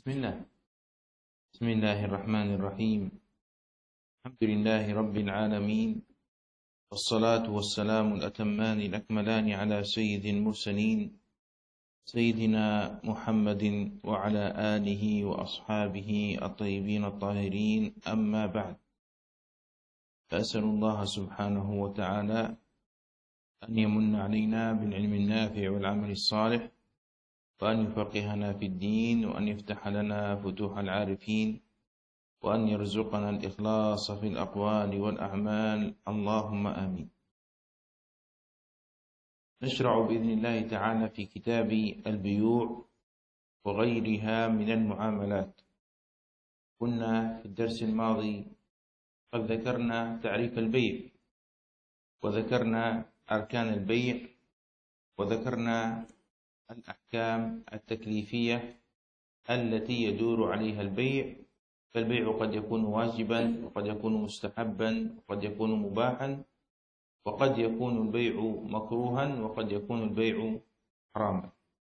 بسم الله الرحمن الرحيم. الحمد لله رب العالمين، والصلاة والسلام الأتمان الأكملان على سيد المرسلين سيدنا محمد وعلى آله وأصحابه الطيبين الطاهرين، أما بعد، فأسأل الله سبحانه وتعالى أن يمن علينا بالعلم النافع والعمل الصالح، وأن يفقهنا في الدين، وأن يفتح لنا فتوح العارفين، وأن يرزقنا الإخلاص في الأقوال والأعمال، اللهم آمين. نشرع بإذن الله تعالى في كتاب البيوع وغيرها من المعاملات. كنا في الدرس الماضي قد ذكرنا تعريف البيع، وذكرنا أركان البيع، وذكرنا الأحكام التكليفية التي يدور عليها البيع. فالبيع قد يكون واجبا، وقد يكون مستحبا، وقد يكون مباحا، وقد يكون البيع مكروها، وقد يكون البيع حراما.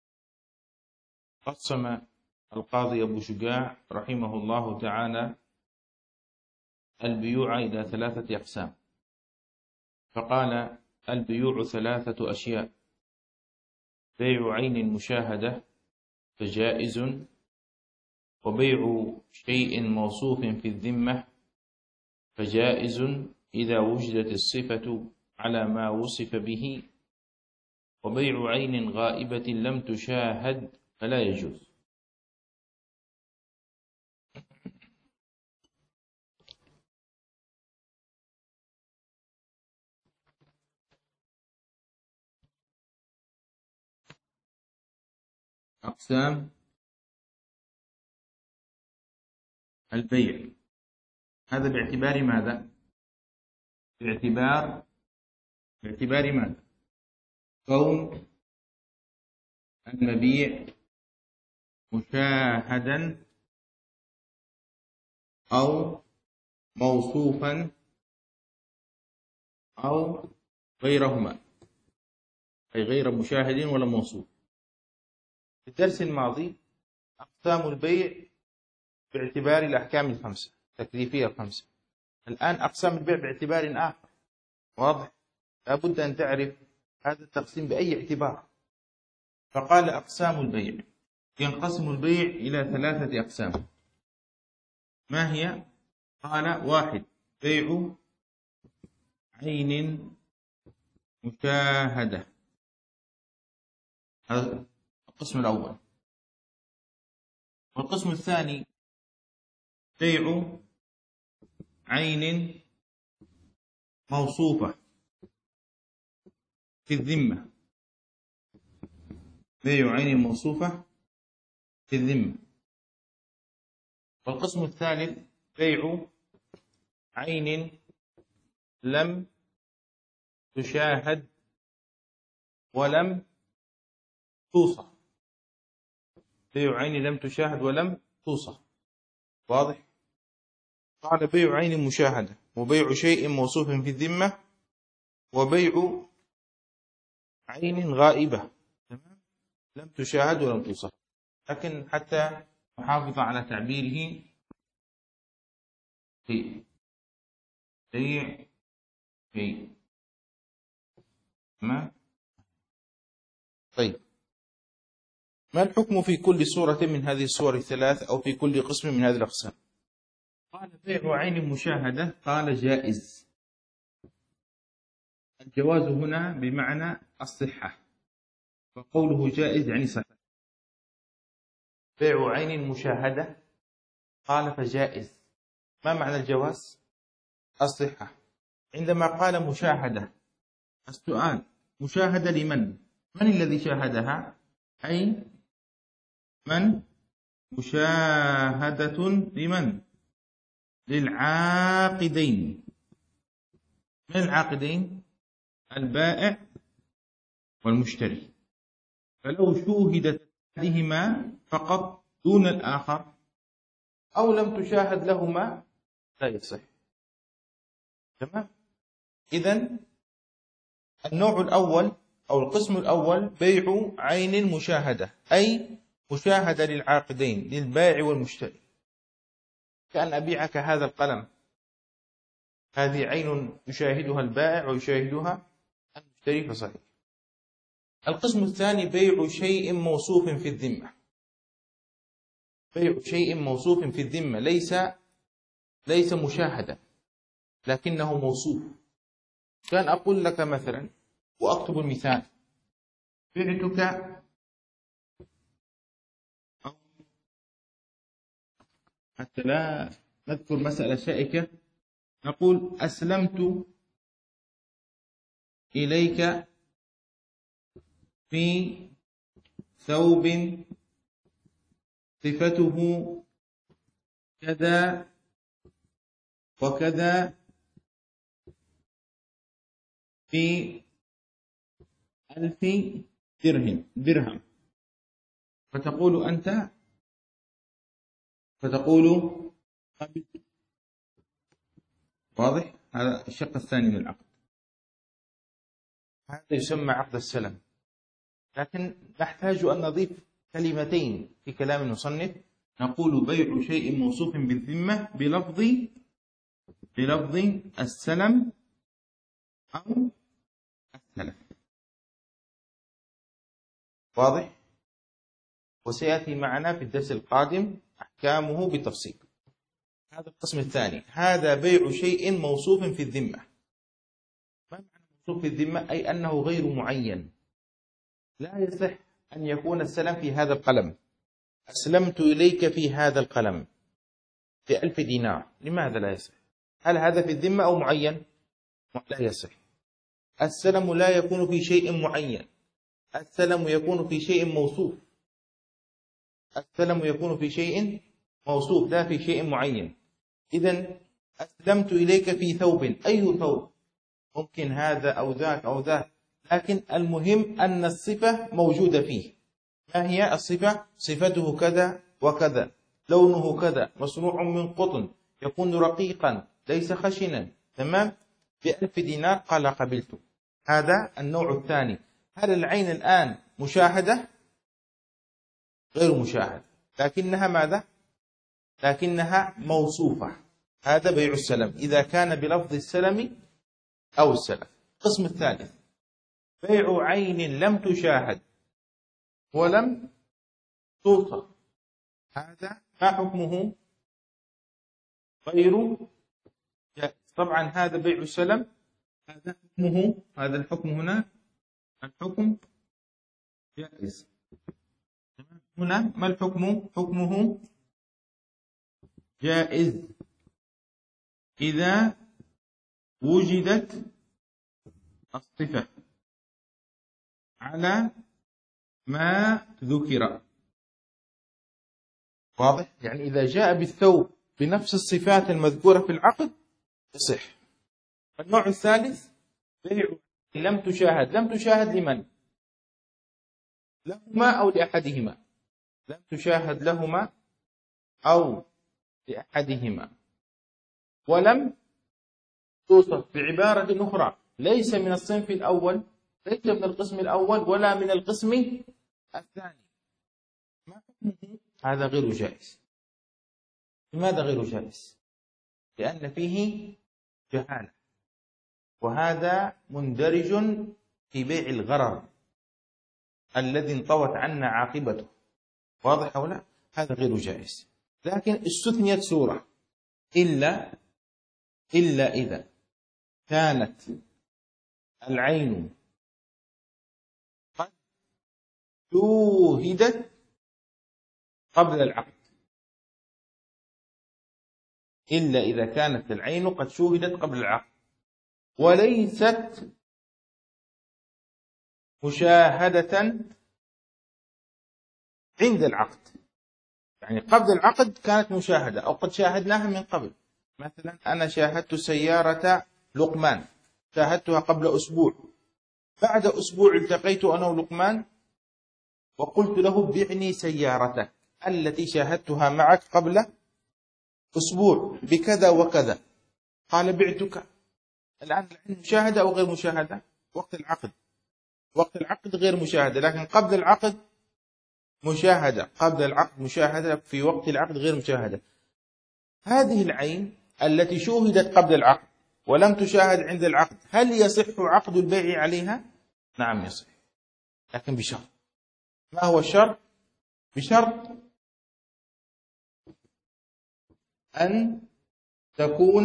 قسم القاضي أبو شجاع رحمه الله تعالى البيوع إلى 3 أقسام، فقال: البيوع 3 أشياء: بيع عين مشاهدة فجائز، وبيع شيء موصوف في الذمة فجائز إذا وجدت الصفة على ما وصف به، وبيع عين غائبة لم تشاهد فلا يجوز. أقسام البيع، هذا باعتبار ماذا؟ باعتبار ماذا؟ كون المبيع مشاهدا أو موصوفا أو غيرهما، أي غير مشاهد ولا موصوف. في الدرس الماضي أقسام البيع باعتبار الأحكام ال5 التكليفية ال5. الآن أقسام البيع باعتبار آخر، واضح؟ لابد أن تعرف هذا التقسيم بأي اعتبار. فقال: أقسام البيع، ينقسم البيع إلى 3 أقسام. ما هي؟ قال: 1 بيع عين مشاهدة، هذا القسم الأول. والقسم الثاني بيع عين موصوفة في الذمة، بيع عين موصوفة في الذمة. والقسم الثالث بيع عين لم تشاهد ولم توصف، بيع عين لم تشاهد ولم توصف، واضح؟ قال: بيع عين مشاهدة، وبيع شيء موصوف في الذمة، وبيع عين غائبة لم تشاهد ولم توصف. لكن حتى نحافظ على تعبيره في بيع شيء. تمام؟ طيب، ما الحكم في كل صورة من هذه الصور ال3 أو في كل قسم من هذه الأقسام؟ قال: بيع عين مشاهدة، قال: جائز. الجواز هنا بمعنى الصحة، وقوله جائز يعني صحة. بيع عين مشاهدة، قال: فجائز. ما معنى الجواز؟ الصحة. عندما قال مشاهدة، السؤال: مشاهدة لمن؟ من الذي شاهدها؟ أي من؟ مشاهدة لمن؟ للعاقدين. من العاقدين؟ البائع والمشتري. فلو شوهدت أحدهما فقط دون الآخر، أو لم تشاهد لهما، لا يصح. تمام؟ إذن النوع الأول أو القسم الأول بيع عين مشاهدة، أي مشاهدة للعاقدين للبائع والمشتري، كأن أبيعك هذا القلم، هذه عين يشاهدها البائع ويشاهدها المشتري فصحيح. القسم الثاني بيع شيء موصوف في الذمة. بيع شيء موصوف في الذمة ليس مشاهدة لكنه موصوف. كان أقول لك مثلا وأكتب المثال: بعتك، حتى لا نذكر مسألة شائكة، نقول أسلمت إليك في ثوب صفته كذا وكذا في 1000 درهم، فتقول أنت، قبلت. واضح؟ هذا الشق الثاني من العقد، هذا يسمى عقد السلم. لكن نحتاج أن نضيف كلمتين في كلام المصنف، نقول بيع شيء موصوف بالذمة بلفظ السلم أو السلف. واضح؟ وسيأتي معنا في الدرس القادم أحكامه بالتفصيل. هذا القسم الثاني، هذا بيع شيء موصوف في الذمة. ما معنى موصوف في الذمة؟ أي أنه غير معين، لا يصح أن يكون السلم في هذا القلم. أسلمت إليك في هذا القلم ب1000 دينار، لماذا لا يصح؟ هل هذا في الذمة أو معين؟ لا يصح. السلم لا يكون في شيء معين، السلم يكون في شيء موصوف. السلم يكون في شيء موصوف لا في شيء معين. إذن أسلمت إليك في ثوب، أي ثوب؟ ممكن هذا أو ذاك أو ذاك، لكن المهم أن الصفة موجودة فيه. ما هي الصفة؟ صفته كذا وكذا، لونه كذا، مصنوع من قطن، يكون رقيقا ليس خشنا، تمام؟ ب1000 دينار. قال قبلت. هذا النوع الثاني. هل العين الآن مشاهدة؟ غير مشاهدة، لكنها ماذا؟ لكنها موصوفة. هذا بيع السلم إذا كان بلفظ السلم أو السلف. القسم الثالث بيع عين لم تشاهد ولم توصف. هذا ما حكمه؟ غير جائز. طبعا هذا بيع السلم، هذا حكمه، هذا الحكم هنا الحكم جائز. هنا ما الحكم؟ حكمه جائز إذا وجدت الصفة على ما ذكر. واضح؟ يعني إذا جاء بالثوب بنفس الصفات المذكورة في العقد يصح. النوع الثالث بيع لم تشاهد. لم تشاهد لمن؟ لهما أو لأحدهما. لم تشاهد لهما أو لأحدهما، ولم توصف بعبارة أخرى، ليس من الصنف الأول، ليس من القسم الأول ولا من القسم الثاني. ما حكمه؟ هذا غير جائز. لماذا غير جائز؟ لأن فيه جهالة، وهذا مندرج في بيع الغرر الذي انطوت عنا عاقبته. واضح أو لا؟ هذا غير جائز. لكن استثنيت سورة، إلا إذا كانت العين قد شوهدت قبل العقد. إلا إذا كانت العين قد شوهدت قبل العقد وليست مشاهدة عند العقد. يعني قبل العقد كانت مشاهدة أو قد شاهدناها من قبل. مثلا أنا شاهدت سيارة لقمان، شاهدتها قبل أسبوع. بعد أسبوع التقيت أنا ولقمان وقلت له بعني سيارتك التي شاهدتها معك قبل أسبوع بكذا وكذا. قال بعتك. الآن العين مشاهدة أو غير مشاهدة؟ وقت العقد غير مشاهدة، لكن قبل العقد مشاهدة قبل العقد، مشاهدة في وقت العقد غير مشاهدة. هذه العين التي شوهدت قبل العقد ولم تشاهد عند العقد، هل يصح عقد البيع عليها؟ نعم يصح، لكن بشرط. ما هو الشرط؟ بشرط أن تكون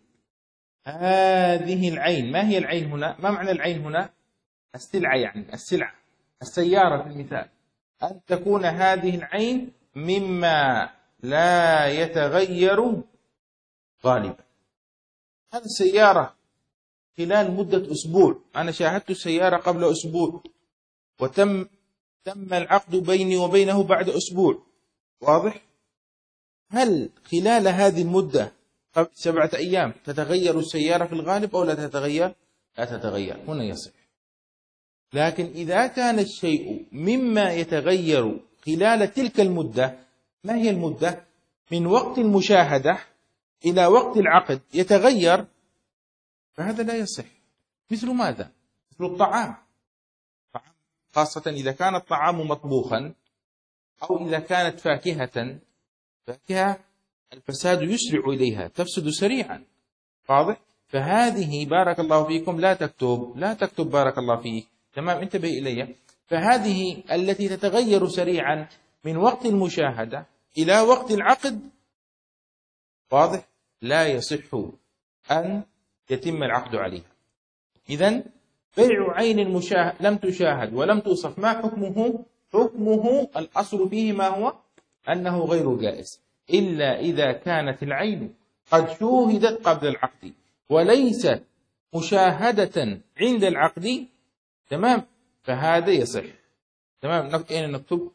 هذه العين، ما هي العين هنا؟ ما معنى العين هنا؟ السلعة، يعني السلعة، السيارة في المثال، أن تكون هذه العين مما لا يتغير غالبا. هذه السيارة خلال مدة أسبوع، أنا شاهدت السيارة قبل أسبوع وتم العقد بيني وبينه بعد أسبوع، واضح؟ هل خلال هذه المدة 7 أيام تتغير السيارة في الغالب أو لا تتغير؟ لا تتغير، هنا يصح. لكن إذا كان الشيء مما يتغير خلال تلك المدة، ما هي المدة؟ من وقت المشاهدة إلى وقت العقد يتغير، فهذا لا يصح. مثل ماذا؟ مثل الطعام، خاصة إذا كان الطعام مطبوخا أو إذا كانت فاكهة، الفساد يسرع إليها، تفسد سريعا، واضح؟ فهذه بارك الله فيكم لا تكتب بارك الله فيك، تمام، انتبه إلي. فهذه التي تتغير سريعا من وقت المشاهدة إلى وقت العقد، واضح؟ لا يصح أن يتم العقد عليها. إذن بيع عين لم تشاهد ولم توصف، ما حكمه؟ حكمه الأصل فيه ما هو؟ أنه غير جائز، إلا إذا كانت العين قد شوهدت قبل العقد وليست مشاهدة عند العقد، تمام، فهذا يصح. تمام، أين نكتب؟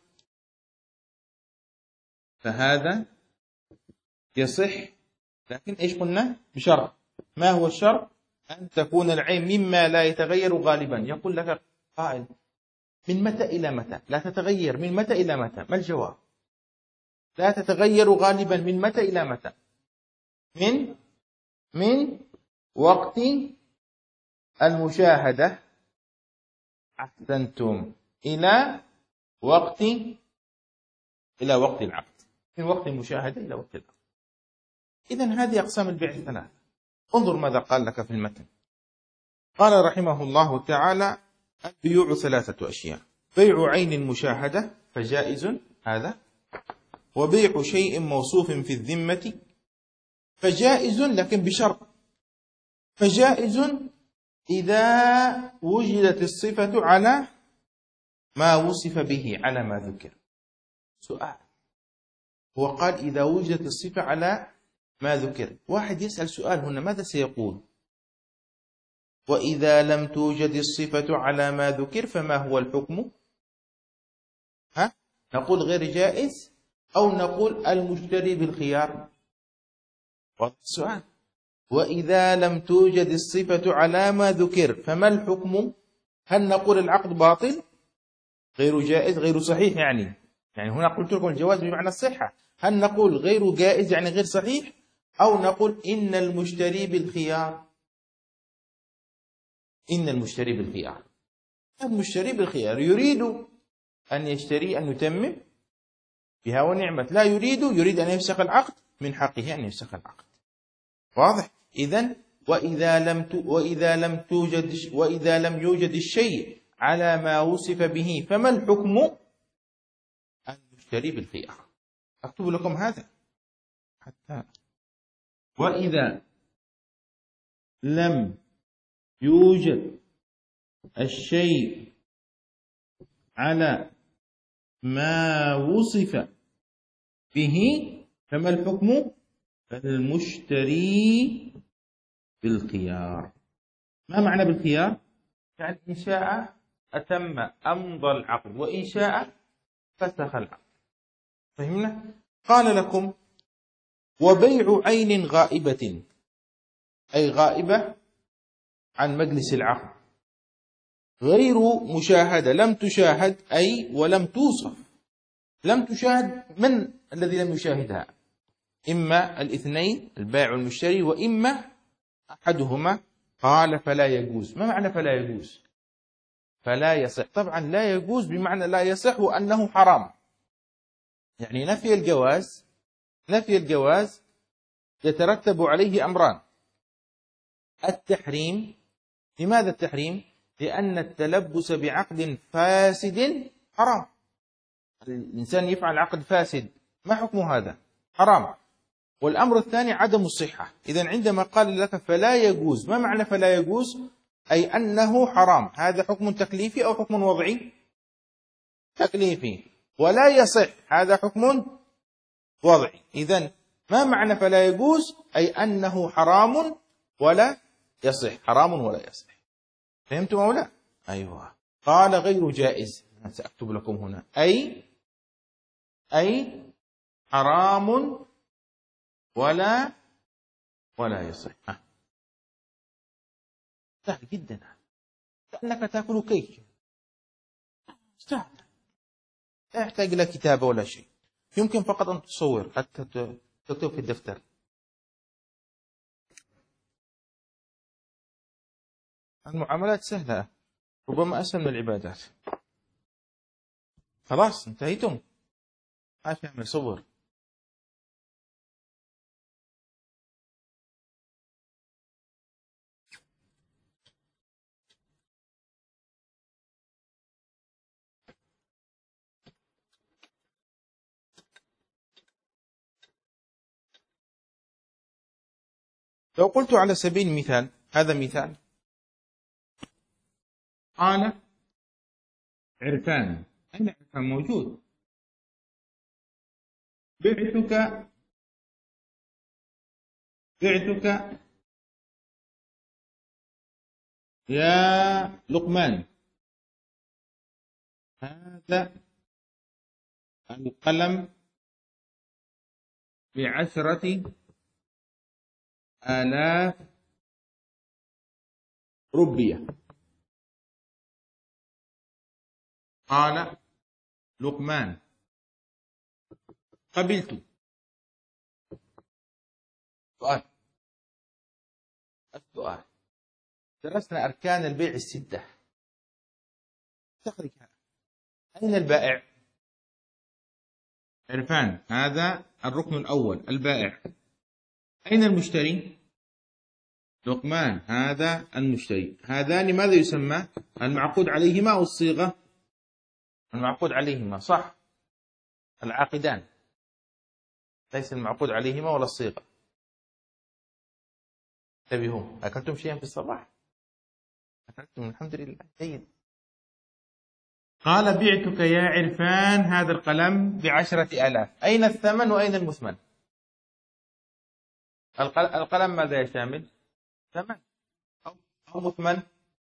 فهذا يصح، لكن إيش قلنا؟ بشرط. ما هو الشرط؟ أن تكون العين مما لا يتغير غالبا. يقول لك قائل: من متى إلى متى لا تتغير؟ من متى إلى متى؟ ما الجواب؟ لا تتغير غالبا من متى إلى متى؟ من وقت المشاهدة، أحسنتم، إلى وقت العقد، من وقت المشاهدة إلى وقت العقد. إذن هذه أقسام البيع الثلاثة. انظر ماذا قال لك في المتن. قال رحمه الله تعالى: البيوع 3 أشياء: بيع عين مشاهدة فجائز هذا، وبيع شيء موصوف في الذمة فجائز، لكن بشرط. فجائز إذا وجدت الصفة على ما وصف به، على ما ذكر. سؤال، هو قال إذا وجدت الصفة على ما ذكر. واحد يسأل سؤال هنا، ماذا سيقول؟ وإذا لم توجد الصفة على ما ذكر فما هو الحكم؟ نقول غير جائز أو نقول المشتري بالخيار؟ والسؤال: وإذا لم توجد الصفة على ما ذكر فما الحكم؟ هل نقول العقد باطل، غير جائز، غير صحيح؟ يعني هنا قلت لكم الجواز بمعنى الصحة. هل نقول غير جائز يعني غير صحيح، أو نقول إن المشتري بالخيار؟ إن المشتري بالخيار. المشتري بالخيار، يريد أن يشتري، أن يتمم بها ونعمة، لا يريد أن يفسخ العقد، من حقه أن يفسخ العقد، واضح؟ إذن وإذا لم يوجد الشيء على ما وصف به فما الحكم؟ المشتري بالخيار. أكتب لكم هذا حتى: وإذا لم يوجد الشيء على ما وصف به فما الحكم؟ المشتري بالخيار. ما معنى بالخيار؟ يعني إن شاء أتم أمضى العقد، وإن شاء فسخ العقد. فهمنا؟ قال لكم: وبيع عين غائبة، أي غائبة عن مجلس العقد، غير مشاهدة، لم تشاهد أي ولم توصف. لم تشاهد، من الذي لم يشاهدها؟ إما الاثنين، البائع والمشتري، وإما أحدهما. قال: فلا يجوز. ما معنى فلا يجوز؟ فلا يصح. طبعا لا يجوز بمعنى لا يصح وأنه حرام، يعني نفي الجواز يترتب عليه أمران: التحريم. لماذا التحريم؟ لأن التلبس بعقد فاسد حرام. الإنسان يفعل عقد فاسد، ما حكم هذا؟ حرام. والأمر الثاني عدم الصحة. إذن عندما قال لك فلا يجوز، ما معنى فلا يجوز؟ أي أنه حرام. هذا حكم تكليفي أو حكم وضعي؟ تكليفي. ولا يصح، هذا حكم وضعي. إذن ما معنى فلا يجوز؟ أي أنه حرام ولا يصح. حرام ولا يصح. فهمتم أو لا؟ أيوة. قال غير جائز، سأكتب لكم هنا أي حرام ولا يصح. سهل جدا، كأنك تأكل كيك. سهل، لا يحتاج إلى كتابة ولا شيء. يمكن فقط أن تصور حتى تكتب في الدفتر. المعاملات سهلة، ربما أسهل من العبادات. خلاص انتهيتم؟ ما في عمل، صور. لو قلت على سبيل المثال، هذا مثال: قال عرفان. أين عرفان؟ موجود. بعتك يا لقمان هذا القلم ب10,000 روبية. قال لقمان قبلت. السؤال: درسنا أركان البيع الستة، تخرج أين البائع؟ عرفان، هذا الركن الأول البائع. أين المشتري؟ لقمان، هذا المشتري. هذان ماذا يسمى؟ المعقود عليهما أو الصيغة؟ المعقود عليهما، صح. العاقدان، ليس المعقود عليهما ولا الصيغة. انتبهوا، أكلتم شيئا في الصباح؟ أكلتم، الحمد لله، جيد. قال بعتك يا عرفان هذا القلم ب10,000. أين الثمن وأين المثمن؟ القلم ماذا يشامل؟ ثمن أو مثمن؟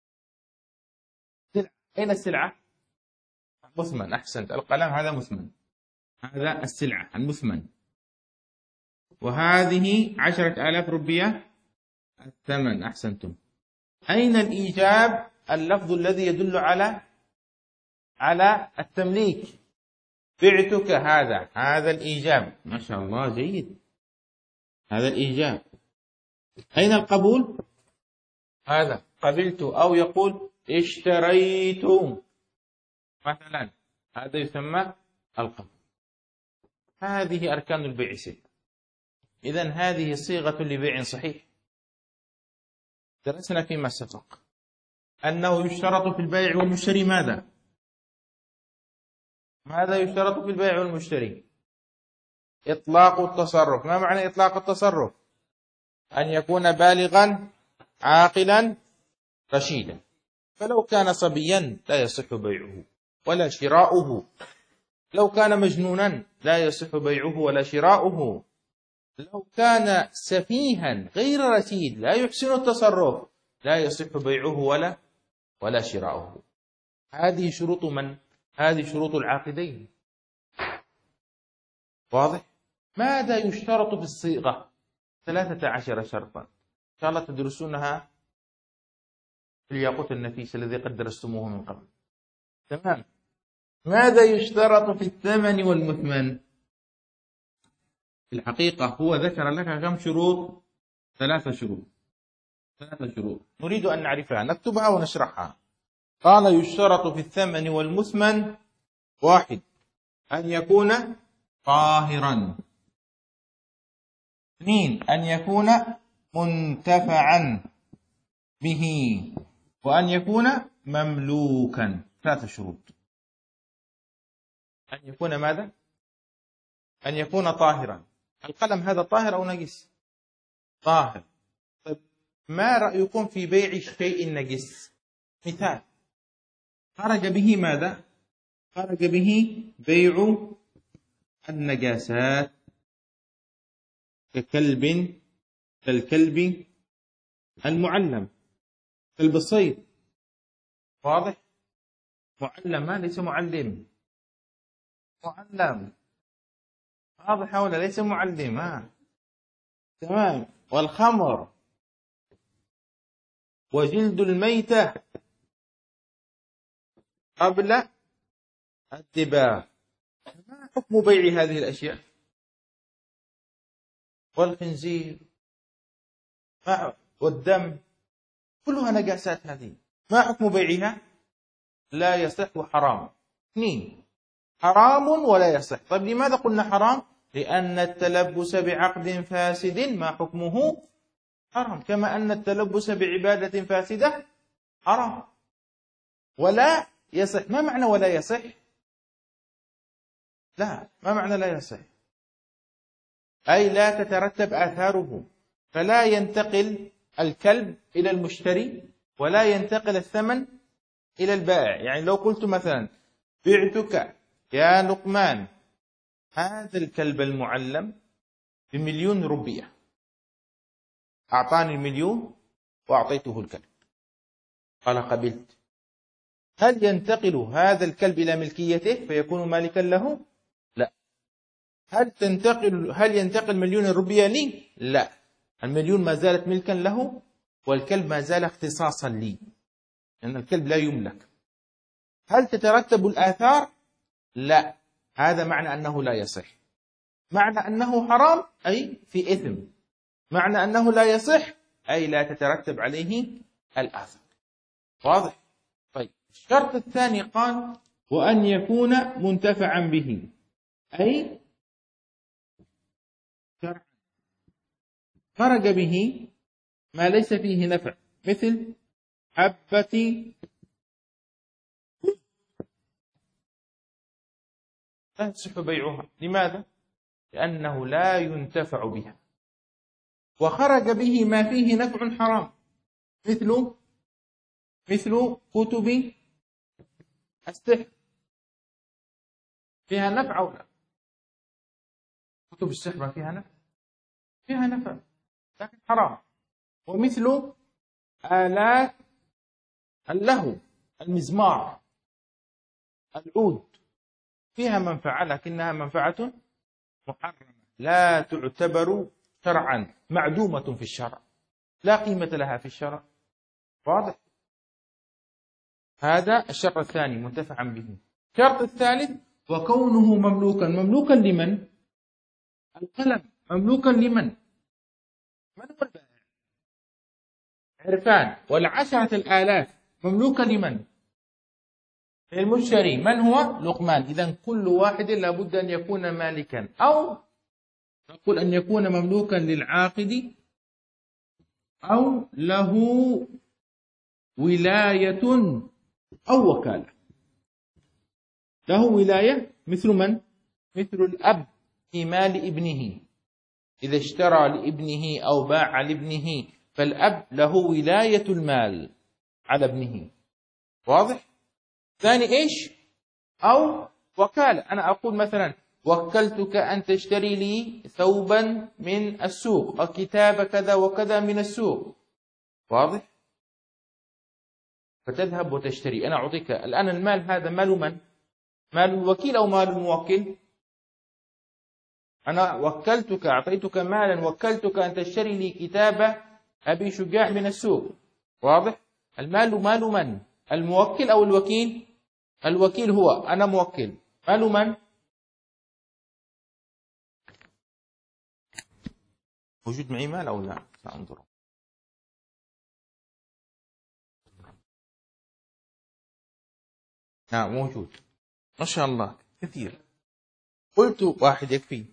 سلعة. أين السلعة؟ مثمن، أحسنت. القلم هذا مثمن، هذا السلعة المثمن. وهذه 10,000 روبية الثمن، أحسنتم. أين الإيجاب؟ اللفظ الذي يدل على التمليك. بعتك هذا الإيجاب. ما شاء الله، جيد، هذا الإيجاب. أين القبول؟ هذا قبلت، أو يقول اشتريت مثلا، هذا يسمى القبول. هذه أركان البيع ستة. إذن هذه صيغة لبيع صحيح. درسنا فيما سبق أنه يشترط في البيع والمشتري ماذا يشترط في البيع والمشتري؟ إطلاق التصرف. ما معنى إطلاق التصرف؟ أن يكون بالغا عاقلا رشيدا. فلو كان صبيا لا يصح بيعه ولا شراؤه. لو كان مجنونا لا يصح بيعه ولا شراؤه. لو كان سفيها غير رشيد لا يحسن التصرف لا يصح بيعه ولا شراؤه. هذه شروط من؟ هذه شروط العاقدين. واضح؟ ماذا يشترط في الصيغة؟ 13 شرطا، إن شاء الله تدرسونها في الياقوت النفيس الذي قد درستموه من قبل. تمام. ماذا يشترط في الثمن والمثمن؟ في الحقيقة هو ذكر لك كم شروط؟ 3 شروط. نريد أن نعرفها، نكتبها ونشرحها. قال يشترط في الثمن والمثمن: 1، أن يكون طاهرا. 2 أن يكون منتفعا به، وأن يكون مملوكا. 3 شروط. أن يكون ماذا؟ أن يكون طاهرا. القلم هذا طاهر أو نجس؟ طاهر. طيب ما رأيكم في بيع الشيء النجس؟ مثال: خرج به ماذا؟ خرج به بيع النجاسات كالكلب المعلم، كلب الصيد. واضح؟ معلم، ما ليس معلم. معلم. واضح ولا ليس معلم؟ تمام. والخمر وجلد الميتة قبل الذبح. ما حكم بيع هذه الأشياء؟ والخنزير والدم كلها نجاسات هذه، ما حكم بيعها؟ لا يصح وحرام. 2 حرام ولا يصح. طيب لماذا قلنا حرام؟ لأن التلبس بعقد فاسد ما حكمه؟ حرام، كما أن التلبس بعبادة فاسدة حرام. ولا يصح، ما معنى ولا يصح؟ لا، ما معنى لا يصح؟ أي لا تترتب آثاره، فلا ينتقل الكلب إلى المشتري ولا ينتقل الثمن إلى البائع. يعني لو قلت مثلا: بعتك يا لقمان هذا الكلب المعلم ب1,000,000 روبية، أعطاني 1,000,000 وأعطيته الكلب، قال: قبلت. هل ينتقل هذا الكلب إلى ملكيته فيكون مالكا له؟ لا. هل ينتقل 1,000,000 روبية لي؟ لا. 1,000,000 ما زالت ملكا له، والكلب ما زال اختصاصا لي، لأن الكلب لا يملك. هل تترتب الآثار؟ لا. هذا معنى أنه لا يصح. معنى أنه حرام أي في إثم، معنى أنه لا يصح أي لا تترتب عليه الآثار. واضح؟ طيب الشرط الثاني قال: وأن يكون منتفعا به، أي خرج به ما ليس فيه نفع، مثل حبة لا يصح بيعها. لماذا؟ لأنه لا ينتفع بها. وخرج به ما فيه نفع حرام، مثل كتب السحر. فيها نفع أو لا؟ كتب السحر ما فيها نفع؟ فيها نفع لكن حرام. ومثل آلات اللهو، المزمار، العود، فيها منفعة لكنها منفعة محرمة، لا تعتبر شرعا، معدومة في الشرع، لا قيمة لها في الشرع. واضح؟ هذا الشرط الثاني منتفعا به. الشرط الثالث: وكونه مملوكا. مملوكا لمن؟ القلم مملوكا لمن؟ من هو البائع؟ عرفان. والعشرة الآلاف مملوكا لمن؟ المشتري. من هو؟ لقمان. إذن كل واحد لابد أن يكون مالكا، أو نقول أن يكون مملوكا للعاقد، أو له ولاية أو وكالة. له ولاية مثل من؟ مثل الأب في مال ابنه، إذا اشترى لابنه أو باع لابنه فالأب له ولاية المال على ابنه. واضح؟ ثاني إيش؟ أو وكالة. أنا أقول مثلا: وكلتك أن تشتري لي ثوبا من السوق، أو كتاب كذا وكذا من السوق. واضح؟ فتذهب وتشتري. أنا أعطيك الآن المال، هذا مال من؟ مال الوكيل أو مال الموكل؟ أنا وكلتك، أعطيتك مالا، وكلتك أن تشتري لي كتاب أبي شجاع من السوق. واضح؟ المال مال من؟ الموكل أو الوكيل؟ الوكيل هو، أنا موكل. مال من؟ موجود معي مال أو لا؟ سأنظر. نعم موجود، ما شاء الله كثير. قلت واحد يكفي،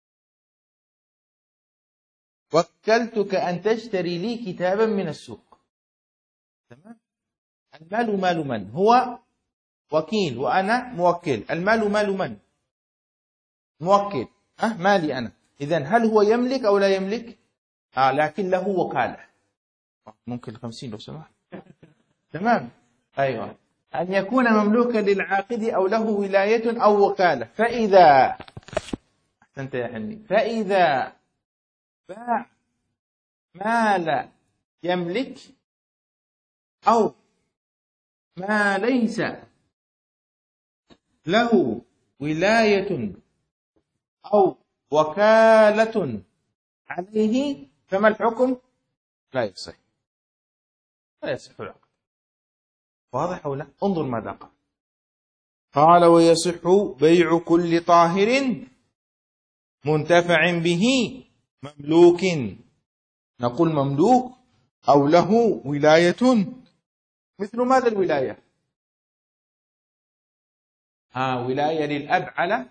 وكلتك أن تشتري لي كتابا من السوق. تمام. المال مال من؟ هو وكيل وأنا موكل. المال مال من؟ موكل. مالي أنا. إذن هل هو يملك أو لا يملك؟ لكن له وكالة. ممكن 50 لو سمحت. تمام. أيوة. أن يكون مملوكا للعاقد أو له ولاية أو وكالة. فإذا أحسنت يا حني، فإذا باع ما لا يملك أو ما ليس له ولاية أو وكالة عليه، فما الحكم؟ لا يصح. لا يصح العقد. واضح أو لا؟ انظر ماذا قال. قال: ويصح بيع كل طاهر منتفع به مملوك. نقول مملوك أو له ولاية. مثل ماذا الولاية؟ ولاية للأب على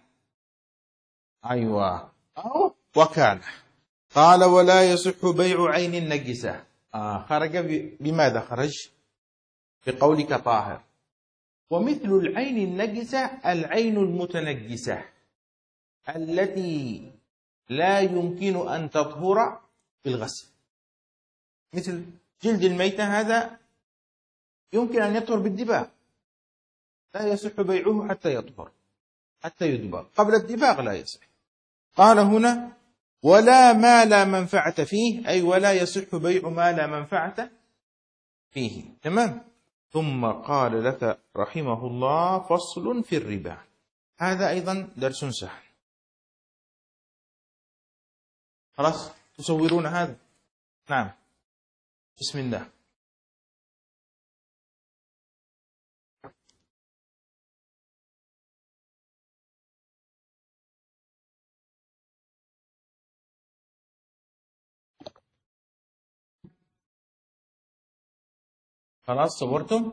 أيوة أو وكالة. قال: ولا يصح بيع عين النجسة. خرج بماذا خرج؟ بقولك طاهر. ومثل العين النجسة العين المتنجسة التي لا يمكن أن تطهر بالغسل، مثل جلد الميتة، هذا يمكن أن يطهر بالدباغ، لا يصح بيعه حتى يطهر، حتى يدبغ. قبل الدباغ لا يصح. قال هنا: ولا ما لا منفعة فيه، أي ولا يصح بيع ما لا منفعة فيه. تمام. ثم قال لك رحمه الله: فصل في الربا. هذا أيضا درس سهل. خلاص تصورون هذا؟ نعم. بسم الله. خلاص صورتم؟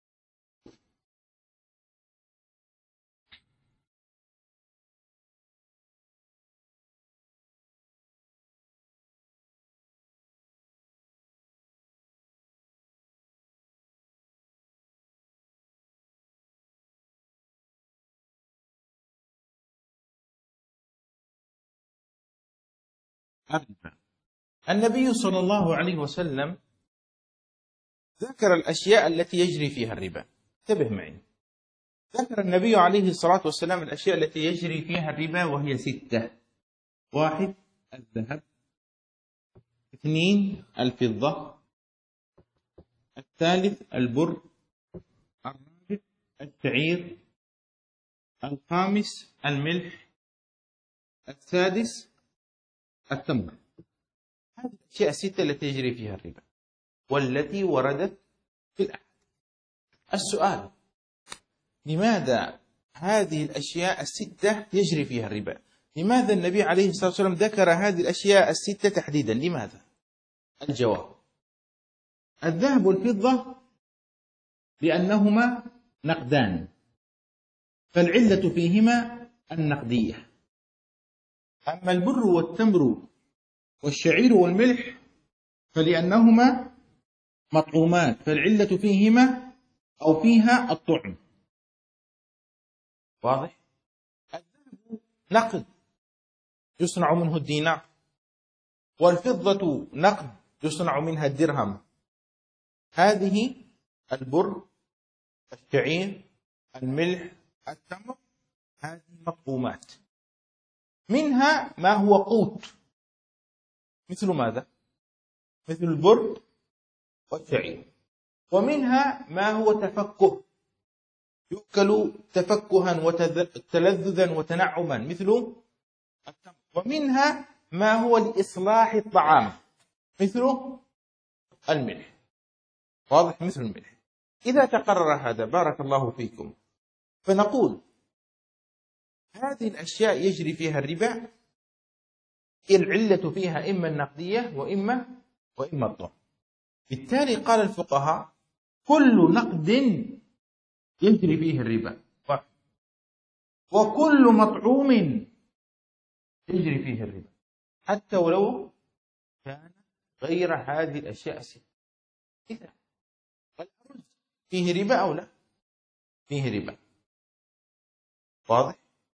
النبي صلى الله عليه وسلم ذكر الأشياء التي يجري فيها الربا. انتبه معي. ذكر النبي عليه الصلاة والسلام الأشياء التي يجري فيها الربا، وهي 6. 1 الذهب، 2 الفضة، الثالث البر، الرابع الشعير، الخامس الملح، السادس التمر. هذه الأشياء 6 التي يجري فيها الربا والتي وردت في الأحاديث. السؤال: لماذا هذه الأشياء 6 يجري فيها الربا؟ لماذا النبي عليه الصلاة والسلام ذكر هذه الأشياء 6 تحديدا؟ لماذا؟ الجواب: الذهب والفضة لأنهما نقدان، فالعلة فيهما النقدية. أما البر والتمر والشعير والملح فلأنهما مطعومات، فالعلة فيهما أو فيها الطعم. واضح؟ الذهب نقد يصنع منه الدينار، والفضة نقد يصنع منها الدرهم. هذه البر، الشعير، الملح، التمر، هذه مطعومات، منها ما هو قوت، مثل ماذا؟ مثل البر والشعير. ومنها ما هو تفكه، يؤكل تفكها وتلذذا وتنعما، مثل التمر. ومنها ما هو لإصلاح الطعام، مثل الملح. واضح؟ مثل الملح. إذا تقرر هذا بارك الله فيكم، فنقول هذه الأشياء يجري فيها الربا، العلة فيها إما النقدية وإما الطعم. بالتالي قال الفقهاء: كل نقد يجري فيه الربا. وكل مطعوم يجري فيه الربا حتى ولو كان غير هذه الأشياء الستة. إذا الأرز فيه ربا أو لا؟ فيه ربا، واضح؟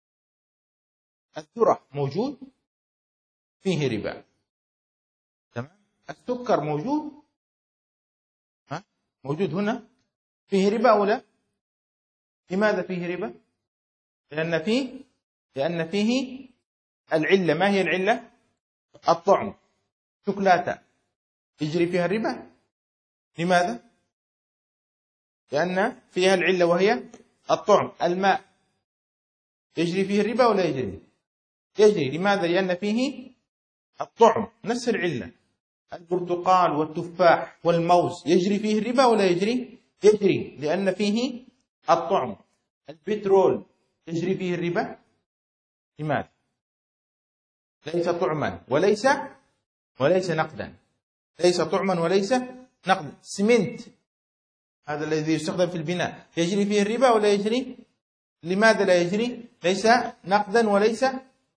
الذرة موجود، فيه ربا، تمام؟ السكر موجود، موجود هنا، فيه ربا أو لا؟ لماذا فيه ربا؟ لأن فيه العلة. ما هي العلة؟ الطعم. شوكولاتة يجري فيها الربا، لماذا؟ لأن فيها العلة وهي الطعم. الماء يجري فيه الربا ولا يجري؟ يجري. لماذا؟ لأن فيه الطعم، نفس العلة. البرتقال والتفاح والموز يجري فيه الربا ولا يجري؟ يجري، لأن فيه الطعم. البترول يجري فيه الربا، لماذا؟ ليس طعما وليس نقدا، ليس طعما وليس نقدا. سمنت هذا الذي يستخدم في البناء يجري فيه الربا ولا يجري؟ لماذا لا يجري؟ ليس نقدا وليس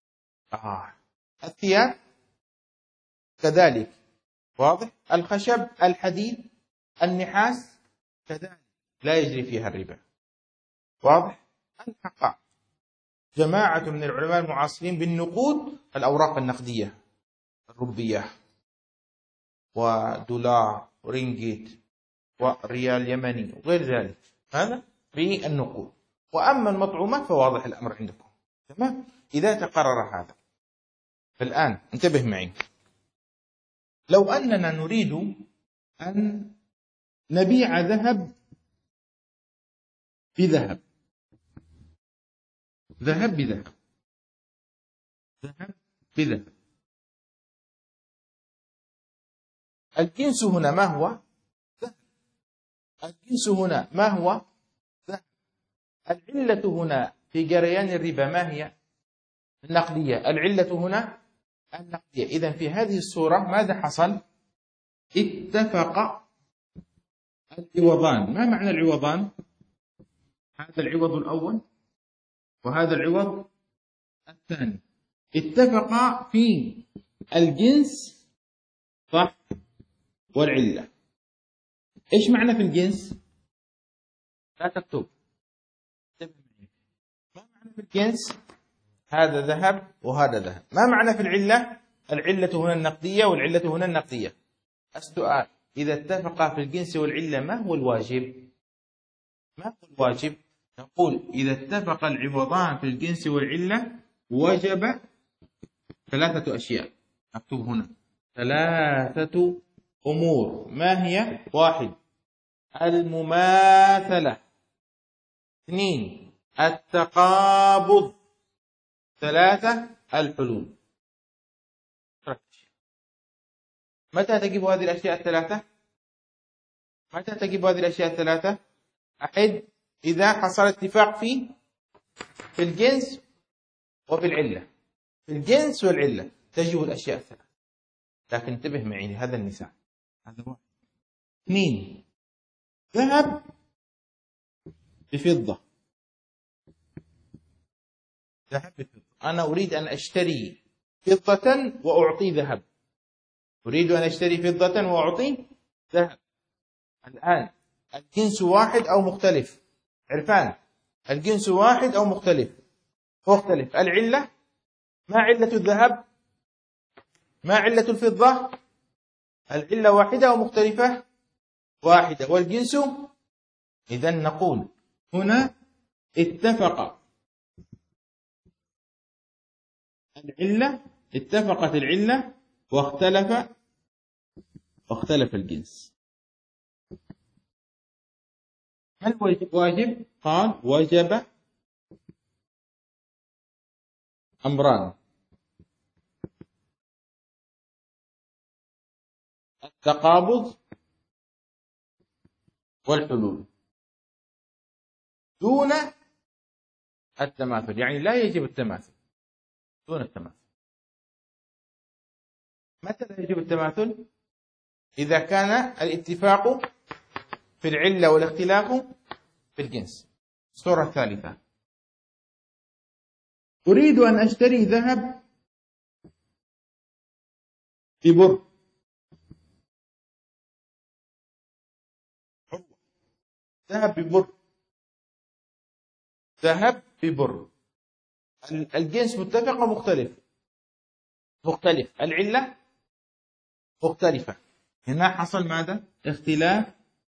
الثياب كذلك، واضح؟ الخشب، الحديد، النحاس كذلك لا يجري فيها الربا، واضح؟ الحقائق جماعة من العلماء المعاصرين بالنقود الأوراق النقدية، الروبية ودولار ورينجيت وريال يمني وغير ذلك، هذا بالنقود. وأما المطعومات فواضح الأمر عندكم، تمام؟ إذا تقرر هذا، فالآن انتبه معي، لو أننا نريد أن نبيع ذهب بذهب، ذهب بذهب، ذهب بذهب، الجنس هنا ما هو؟ ذهب. الجنس هنا ما هو؟ ذهب. العلة هنا في جريان الربا ما هي؟ النقدية. العلة هنا النقدية. إذن في هذه الصورة ماذا حصل؟ اتفق العوضان. ما معنى العوضان؟ هذا العوض الأول وهذا العوض الثاني، اتفقا في الجنس، صح، والعلة. إيش معنى في الجنس؟ لا تكتب. ما معنى في الجنس؟ هذا ذهب وهذا ذهب. ما معنى في العلة؟ العلة هنا النقدية والعلة هنا النقدية. السؤال: إذا اتفقا في الجنس والعلة ما هو الواجب؟ ما هو الواجب؟ نقول إذا اتفق العوضان في الجنس والعلة وجب ثلاثة أشياء. أكتب هنا ثلاثة أمور. ما هي؟ 1 المماثلة، 2 التقابض، 3 الحلول. متى تجب هذه الأشياء الثلاثة؟ متى تجب هذه الأشياء الثلاثة؟ أحد إذا حصل اتفاق في الجنس وفي العلة. في الجنس والعلة تجب الأشياء الثلاثة. لكن انتبه معي هذا النساء، هذا 1. 2 ذهب بفضة، ذهب بفضة. أنا أريد أن أشتري فضة وأعطي ذهب، أريد أن أشتري فضة وأعطي ذهب. الآن الجنس واحد أو مختلف؟ عرفان، الجنس واحد أو مختلف؟ مختلف. العلة، ما علة الذهب؟ ما علة الفضة؟ العلة واحدة أو مختلفة؟ واحدة. والجنس؟ إذن نقول هنا اتفقت العلة واختلف الجنس. ما الواجب؟ قال وجب أمران: التقابض والحلول دون التماثل. يعني لا يجب التماثل، دون التماثل. متى لا يجب التماثل؟ إذا كان الاتفاق في العلة والاختلاف في الجنس. الصورة الثالثة: أريد أن أشتري ذهب ببر. ذهب ببر. ذهب ببر. الجنس متفق أو مختلف؟ مختلف. العلة مختلفة. هنا حصل ماذا؟ اختلاف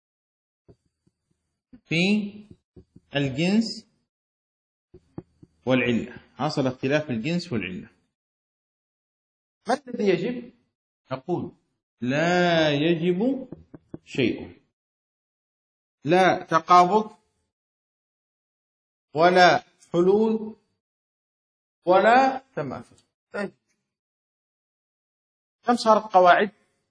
في الجنس والعلة. حصل اختلاف في الجنس والعلة. ما الذي يجب؟ نقول لا يجب شيء. لا تقابض ولا حلول ولا تماثل. طيب. كم صارت قواعد؟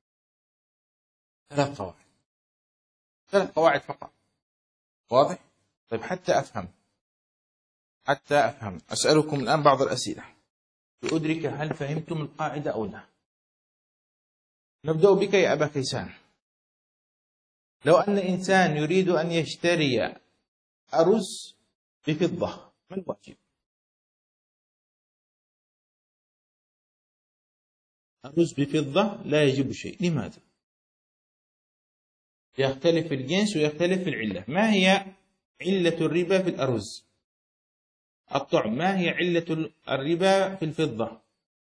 3 قواعد. 3 قواعد فقط. واضح؟ طيب حتى أفهم أسألكم الآن بعض الأسئلة لأدرك هل فهمتم القاعدة أو لا. نبدأ بك يا أبا كيسان. لو أن إنسان يريد أن يشتري أرز بفضة، ما الواجب؟ أرز بفضة لا يجب شيء. لماذا؟ يختلف الجنس ويختلف العلة. ما هي علة الربا في الأرز؟ الطعم. ما هي علة الربا في الفضة؟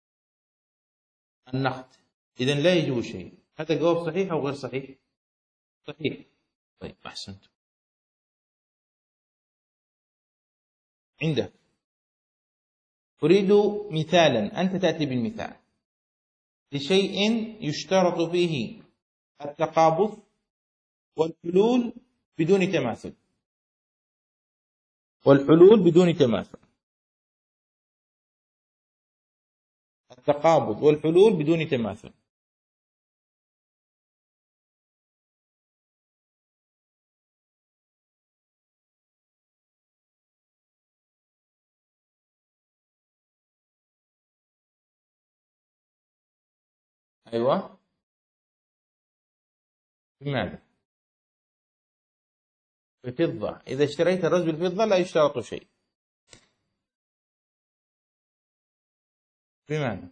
النقد. إذن لا يجب شيء. هذا جواب صحيح أو غير صحيح؟ صحيح. طيب أحسنت. عندك أريد مثالا، أنت تأتي بالمثال لشيء يشترط فيه التقابض والحلول بدون تماثل. والحلول بدون تماثل. التقابض والحلول بدون تماثل. أيوة. بماذا؟ بفضة. إذا اشتريت الرز بالفضة لا يشترط شيء. بماذا؟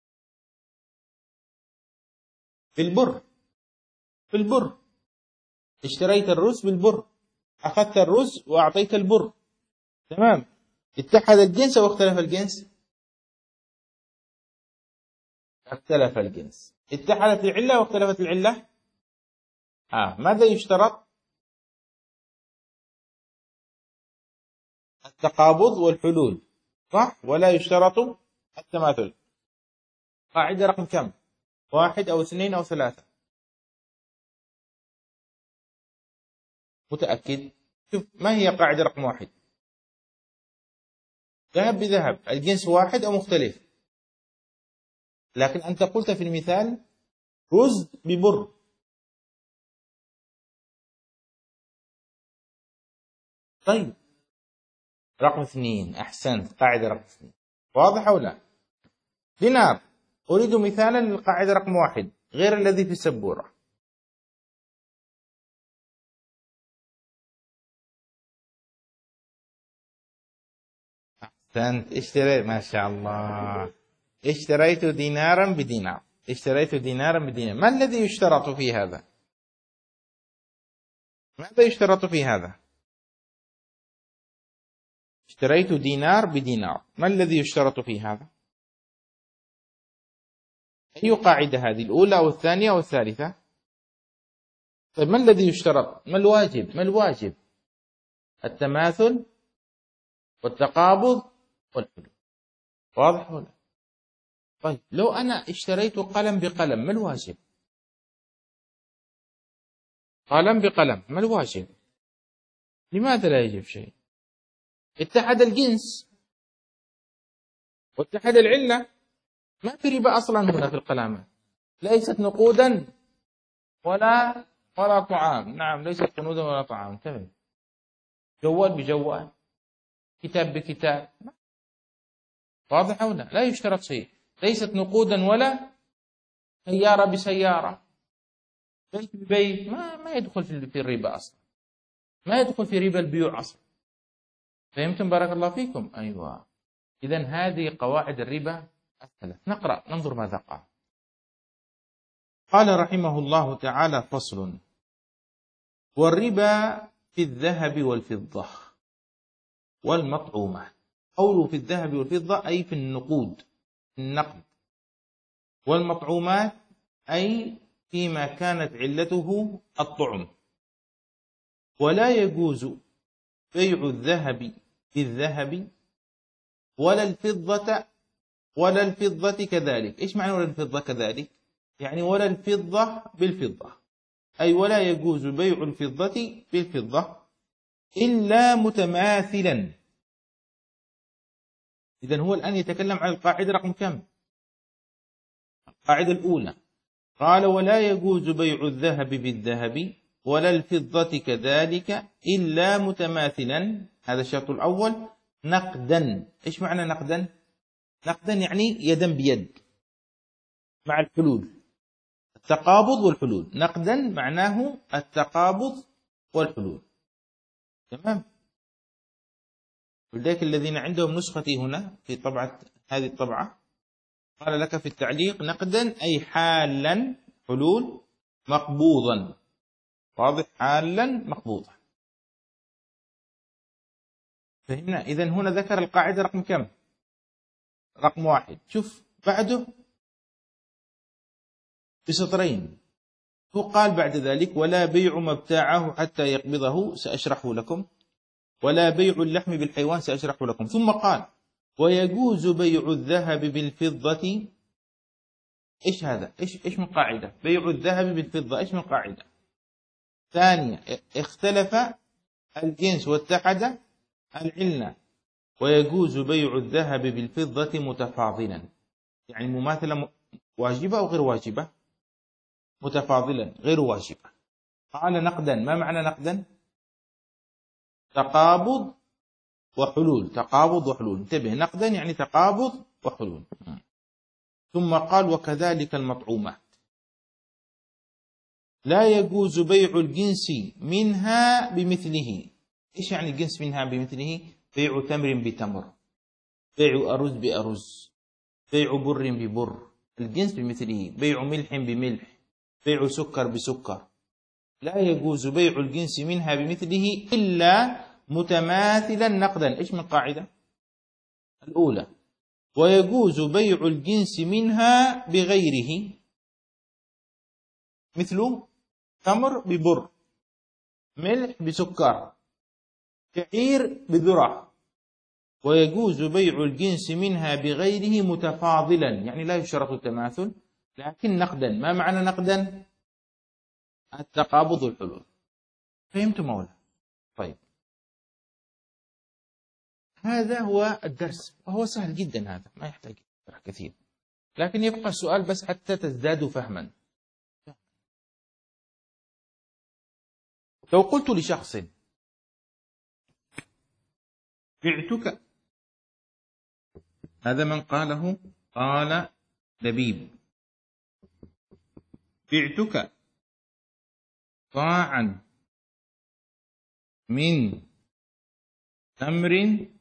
بالبر. بالبر. اشتريت الرز بالبر. أخذت الرز وأعطيت البر. تمام. اتحد الجنس أو اختلف الجنس؟ اختلف الجنس. اتحدت العلة واختلفت العلة؟ ماذا يشترط؟ التقابض والحلول، صح؟ ولا يشترط التماثل. قاعدة رقم كم؟ 1 أو 2 أو 3؟ متأكد؟ شوف، ما هي قاعدة رقم 1؟ ذهب بذهب، الجنس واحد أو مختلف. لكن أنت قلت في المثال رز ببر. طيب رقم 2. أحسنت. قاعدة رقم 2 واضحة ولا؟ دينار. أريد مثالا للقاعدة رقم 1 غير الذي في السبورة. أحسنت. اشتريت، ما شاء الله، اشتريت دينارا بدينار. اشتريت دينارا بدينار. ما الذي يشترط في هذا؟ ماذا يشترط في هذا؟ اشتريت دينار بدينار. ما الذي يشترط في هذا؟ أي قاعدة هذه؟ الأولى أو الثانية أو الثالثة؟ طيب ما الذي يشترط؟ ما الواجب؟ ما الواجب؟ التماثل والتقابض والحلول. واضح ولا؟ طيب لو أنا اشتريت قلم بقلم، ما الواجب؟ قلم بقلم، ما الواجب؟ لماذا لا يجب شيء؟ اتحد الجنس واتحد العلة. ما في ربا أصلا هنا في القلامة. ليست نقودا ولا طعام. نعم، ليست قنودا ولا طعام. تمام. جوال بجوال، كتاب بكتاب. واضح ولا؟ لا يشترط شيء. ليست نقودا ولا سيارة بسيارة، بيت ببيت. ما يدخل في الربا أصلا. ما يدخل في ربا البيوع أصلا. فهمتم؟ بارك الله فيكم. أيوة. إذن هذه قواعد الربا الثلاث. نقرأ ننظر ماذا قال. قال رحمه الله تعالى: فصل: والربا في الذهب والفضة والمطعومات. قوله في الذهب والفضة أي في النقود، النقد. والمطعومات أي فيما كانت علته الطعم. ولا يجوز بيع الذهب بالذهب ولا الفضة كذلك. إيش معنى ولا الفضة كذلك؟ يعني ولا الفضة بالفضة، أي ولا يجوز بيع الفضة بالفضة إلا متماثلا. إذن هو الآن يتكلم عن القاعدة رقم كم؟ القاعدة الأولى. قال: ولا يجوز بيع الذهب بالذهب ولا الفضة كذلك إلا متماثلا. هذا الشرط الأول. نقدا. إيش معنى نقدا؟ نقدا يعني يدا بيد مع الحلول، التقابض والحلول. نقدا معناه التقابض والحلول. تمام. ولذلك الذين عندهم نسختي هنا في طبعة هذه الطبعة قال لك في التعليق: نقدا أي حالا، حلول، مقبوضا. واضح؟ حالا مقبوضا. فهمنا؟ إذن هنا ذكر القاعدة رقم كم؟ رقم 1. شوف بعده بسطرين. هو قال بعد ذلك: ولا بيع ما ابتاعه حتى يقبضه، سأشرحه لكم. ولا بيع اللحم بالحيوان، سأشرحه لكم. ثم قال: ويجوز بيع الذهب بالفضة. إيش هذا؟ إيش من قاعدة؟ بيع الذهب بالفضة إيش من قاعدة؟ ثانية: اختلف الجنس واتحد العلة. ويجوز بيع الذهب بالفضة متفاضلا، يعني مماثلة واجبة أو غير واجبة؟ متفاضلا غير واجبة. قال: نقدا. ما معنى نقدا؟ تقابض وحلول. تقابض وحلول. انتبه، نقدا يعني تقابض وحلول. ثم قال: وكذلك المطعومات. لا يجوز بيع الجنس منها بمثله. إيش يعني الجنس منها بمثله؟ بيع تمر بتمر، بيع أرز بأرز، بيع بر ببر، الجنس بمثله. بيع ملح بملح، بيع سكر بسكر. لا يجوز بيع الجنس منها بمثله إلا متماثلا نقدا. إيش من قاعدة؟ الأولى. ويجوز بيع الجنس منها بغيره، مثل تمر ببر، ملح بسكر، شعير بذرة. ويجوز بيع الجنس منها بغيره متفاضلا، يعني لا يشترط التماثل لكن نقدا. ما معنى نقدا؟ التقابض والحلول. فهمتم مولا؟ طيب، هذا هو الدرس، وهو سهل جدا. هذا ما يحتاج شرح كثير، لكن يبقى السؤال بس حتى تزدادوا فهما. لو قلت لشخص: بعتك، هذا من قاله، قال لبيب: بعتك صاعا من تمر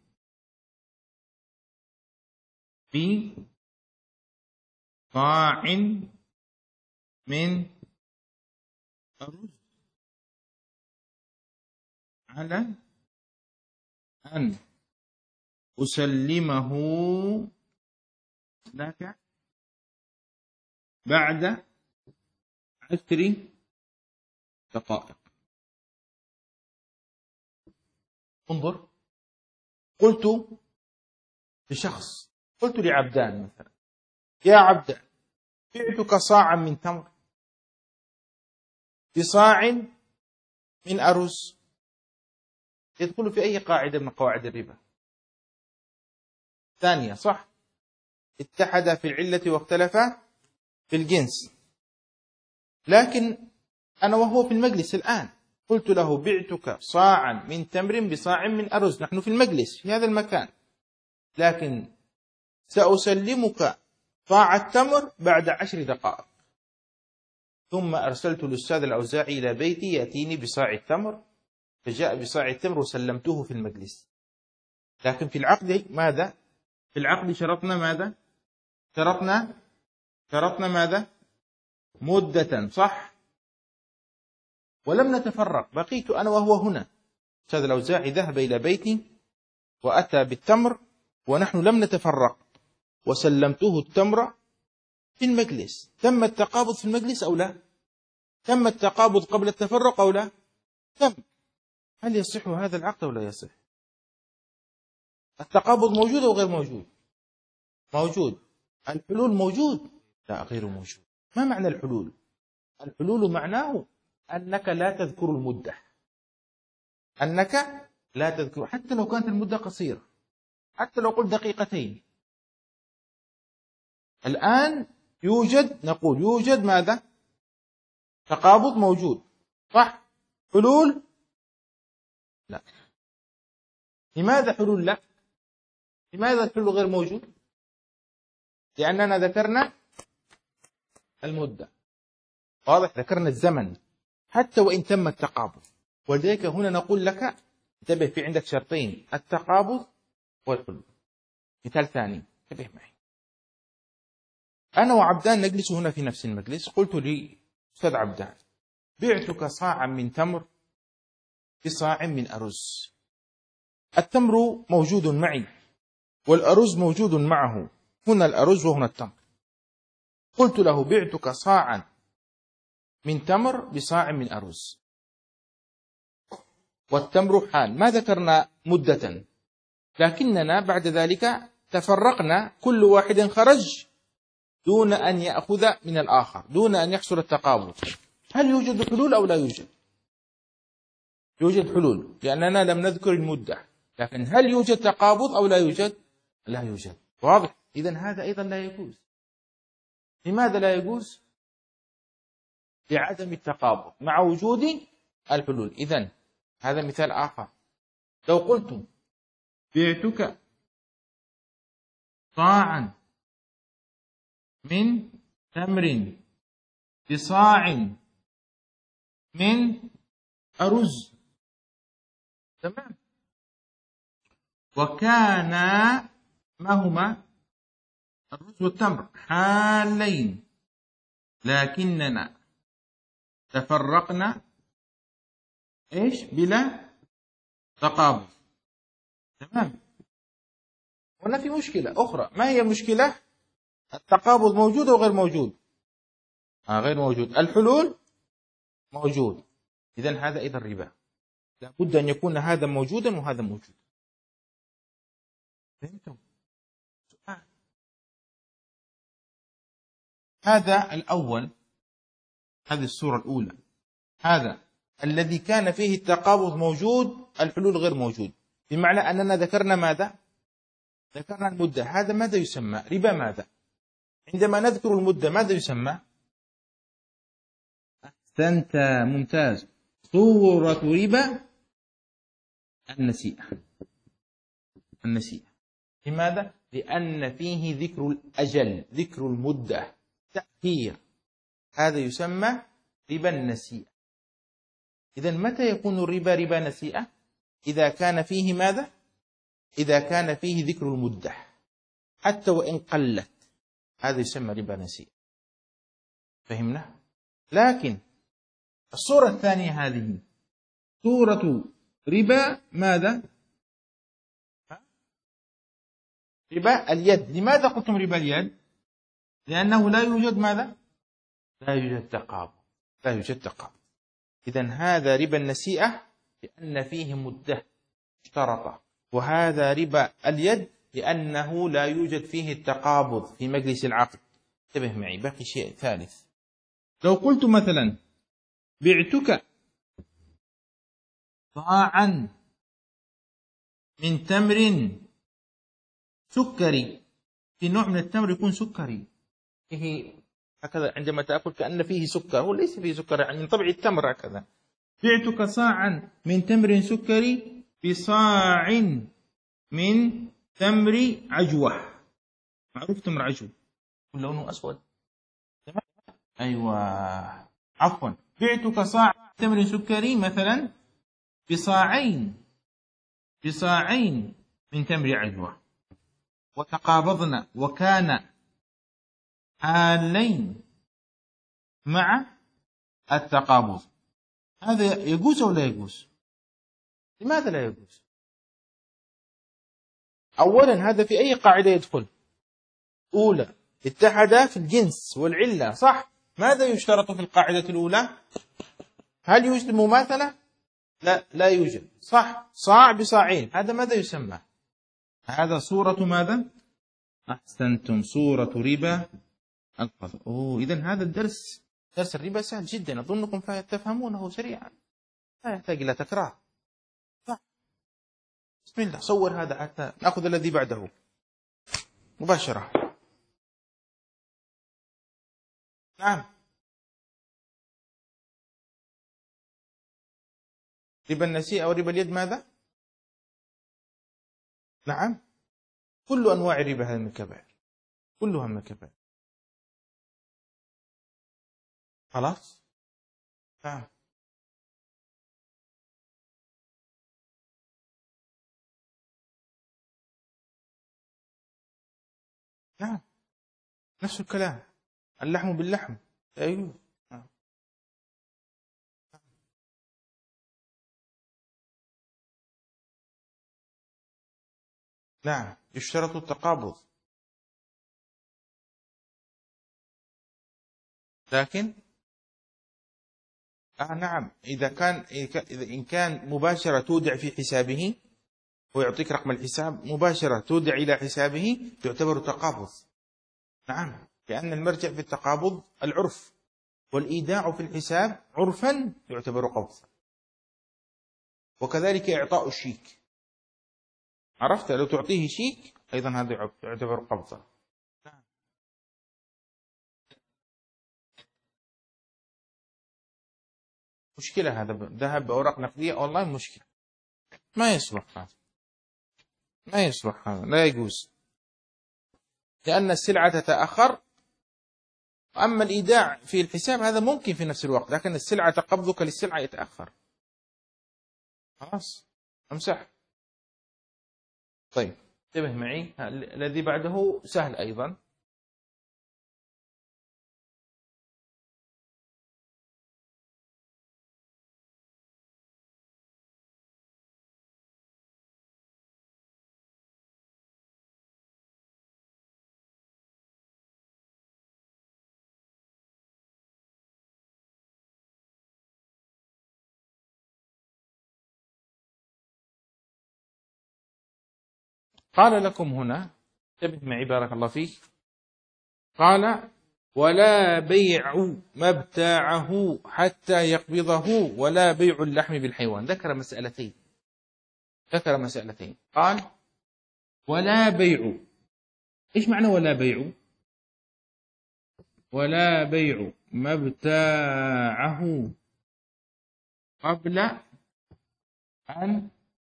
بصاع من أرز على أن أسلمه لك بعد 10 دقائق. انظر، قلت لشخص، قلت لعبدان مثلا: يا عبدان، بعتك صاعا من تمر بصاع من أرز. يدخل في أي قاعدة من قواعد الربا؟ ثانية، صح؟ اتحد في العلة واختلف في الجنس. لكن أنا وهو في المجلس الآن قلت له: بعتك صاعا من تمر بصاع من أرز. نحن في المجلس في هذا المكان، لكن سأسلمك صاع التمر بعد 10 دقائق. ثم أرسلت الأستاذ الأوزاعي إلى بيتي يأتيني بصاع التمر، فجاء بصاع التمر وسلمته في المجلس. لكن في العقد ماذا؟ في العقد شرطنا ماذا؟ شرطنا ماذا؟ مدة، صح؟ ولم نتفرق، بقيت أنا وهو هنا. أستاذ الأوزاعي ذهب إلى بيتي وأتى بالتمر ونحن لم نتفرق، وسلمته التمر في المجلس. تم التقابض في المجلس أو لا؟ تم التقابض قبل التفرق أو لا؟ تم. هل يصح هذا العقد أو لا يصح؟ التقابض موجود أو غير موجود؟ موجود. الحلول موجود؟ لا، غير موجود. ما معنى الحلول؟ الحلول معناه أنك لا تذكر المدة، أنك لا تذكر، حتى لو كانت المدة قصيرة، حتى لو قلت دقيقتين. الآن نقول يوجد ماذا؟ تقابض موجود، صح؟ حلول لا. لماذا حلول لا؟ لماذا الحلول غير موجود؟ لأننا ذكرنا المدة، واضح؟ ذكرنا الزمن حتى وإن تم التقابض. ولذلك هنا نقول لك انتبه، في عندك شرطين: التقابض والحلول. مثال ثاني، انتبه معي. أنا وعبدان نجلس هنا في نفس المجلس. قلت لي: أستاذ عبدان، بعتك صاعا من تمر بصاع من أرز. التمر موجود معي والأرز موجود معه، هنا الأرز وهنا التمر. قلت له: بعتك صاعا من تمر بصاع من أرز، والتمر حال. ما ذكرنا مدة، لكننا بعد ذلك تفرقنا، كل واحد خرج دون أن يأخذ من الآخر، دون أن يحصل التقابض. هل يوجد حلول أو لا يوجد؟ يوجد حلول، لأننا لم نذكر المدة. لكن هل يوجد تقابض أو لا يوجد؟ لا يوجد، واضح؟ إذن هذا أيضا لا يجوز. لماذا لا يجوز؟ لعدم التقابض مع وجود الحلول. إذن هذا مثال آخر. لو قلت: بعتك صاعا من تمر بصاع من أرز، تمام؟ وكان ما هما؟ الرز والتمر حالين، لكننا تفرقنا إيش؟ بلا تقابض، تمام؟ هنا في مشكلة أخرى. ما هي المشكلة؟ التقابض موجود أو غير موجود؟ غير موجود. الحلول موجود. إذن هذا أيضا ربا. لابد أن يكون هذا موجودا وهذا موجود. فهمتم؟ هذا الأول، هذه الصورة الأولى، هذا الذي كان فيه التقابض موجود، الحلول غير موجود، بمعنى أننا ذكرنا ماذا؟ ذكرنا المدة. هذا ماذا يسمى؟ ربا. ماذا؟ عندما نذكر المدة ماذا يسمى؟ أحسنت، ممتاز. صورة ربا النسيئة. النسيئة. لماذا؟ لأن فيه ذكر الأجل، ذكر المدة، تأخير. هذا يسمى ربا النسيئة. إذن متى يكون الربا ربا نسيئة؟ إذا كان فيه ماذا؟ إذا كان فيه ذكر المدة حتى وإن قلت، هذا يسمى ربا نسيئة. فهمنا؟ لكن الصورة الثانية هذه صورة ربا ماذا؟ ربا اليد. لماذا قلتم ربا اليد؟ لأنه لا يوجد ماذا؟ لا يوجد تقابض. لا يوجد تقابض. إذن هذا ربا النسيئة لأن فيه مدة مشترطة، وهذا ربا اليد لأنه لا يوجد فيه التقابض في مجلس العقد. انتبه معي، بقي شيء ثالث. لو قلت مثلا: بعتك صاعا من تمر سكري. في نوع من التمر يكون سكري، فيه هكذا عندما تأكل كأن فيه سكر، هو ليس فيه سكر، يعني من طبع التمر هكذا. بعتك صاعا من تمر سكري بصاع من تمر عجوة. معروف تمر عجوة لونه أسود، تمام؟ أيوة، عفوا. بعتك صاع تمر سكري مثلا بصاعين من تمر عجوة. وتقابضن وكان حالين مع التقابض، هذا يجوز أو لا يجوز؟ لماذا لا يجوز؟ أولا هذا في أي قاعدة يدخل؟ أولى، اتحدا في الجنس والعلة، صح؟ ماذا يشترط في القاعدة الأولى؟ هل يوجد مماثلة؟ لا يوجد، صح؟ صاع بصاعين، هذا ماذا يسمى؟ هذا صورة ماذا؟ أحسنتم، صورة ربا الفضل. إذن هذا الدرس، درس الربا سهل جدا، أظنكم تفهمونه سريعا، لا يحتاج إلى تكرار، صح؟ بسم الله، صور هذا حتى نأخذ الذي بعده مباشرة. نعم، ربا النسيئة أو ربا اليد ماذا؟ نعم، كل أنواع الربا هذه من الكبائر، كلها من الكبائر. خلاص؟ نعم. نعم، نفس الكلام، اللحم باللحم، أيوه. نعم. نعم، يشترط التقابض، لكن نعم، إن كان مباشرة تودع في حسابه ويعطيك رقم الحساب، مباشرة تودع إلى حسابه تعتبر تقابض. نعم، لأن المرجع في التقابض العرف، والإيداع في الحساب عرفا يعتبر قبض، وكذلك إعطاء الشيك، عرفت؟ لو تعطيه شيك أيضا هذا يعتبر قبضة. مشكلة هذا، ذهب بأوراق نقدية أونلاين، مشكلة، ما يصلح هذا، ما يصلح هذا، لا يجوز، لأن السلعة تتأخر. أما الإيداع في الحساب هذا ممكن في نفس الوقت، لكن السلعة قبضك للسلعة يتأخر. خلاص، أمسح. طيب، انتبه معي، الذي بعده سهل أيضا. قال لكم هنا، انتبه معي بارك الله فيك، قال ولا بيع ما ابتاعه حتى يقبضه ولا بيع اللحم بالحيوان. ذكر مسألتين، قال ولا بيع. إيش معنى ولا بيع؟ ولا بيع ما ابتاعه قبل أن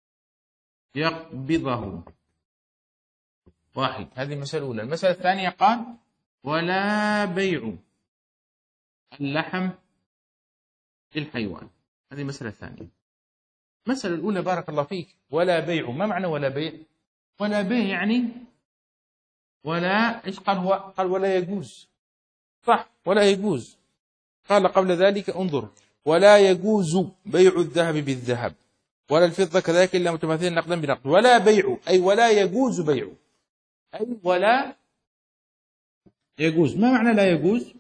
يقبضه. واحد، هذه المسألة الأولى. المسألة الثانية قال ولا بيع اللحم للحيوان. هذه المسألة الثانية. المسألة الأولى بارك الله فيك، ولا بيع، ما معنى ولا بيع؟ ولا بيع يعني ولا، إيش قال هو؟ قال ولا يجوز، صح، ولا يجوز. قال قبل ذلك انظر، ولا يجوز بيع الذهب بالذهب ولا الفضة كذلك إلا متماثلين نقدا بنقد. ولا بيع أي ولا يجوز بيع، أي ولا يجوز. ما معنى لا يجوز؟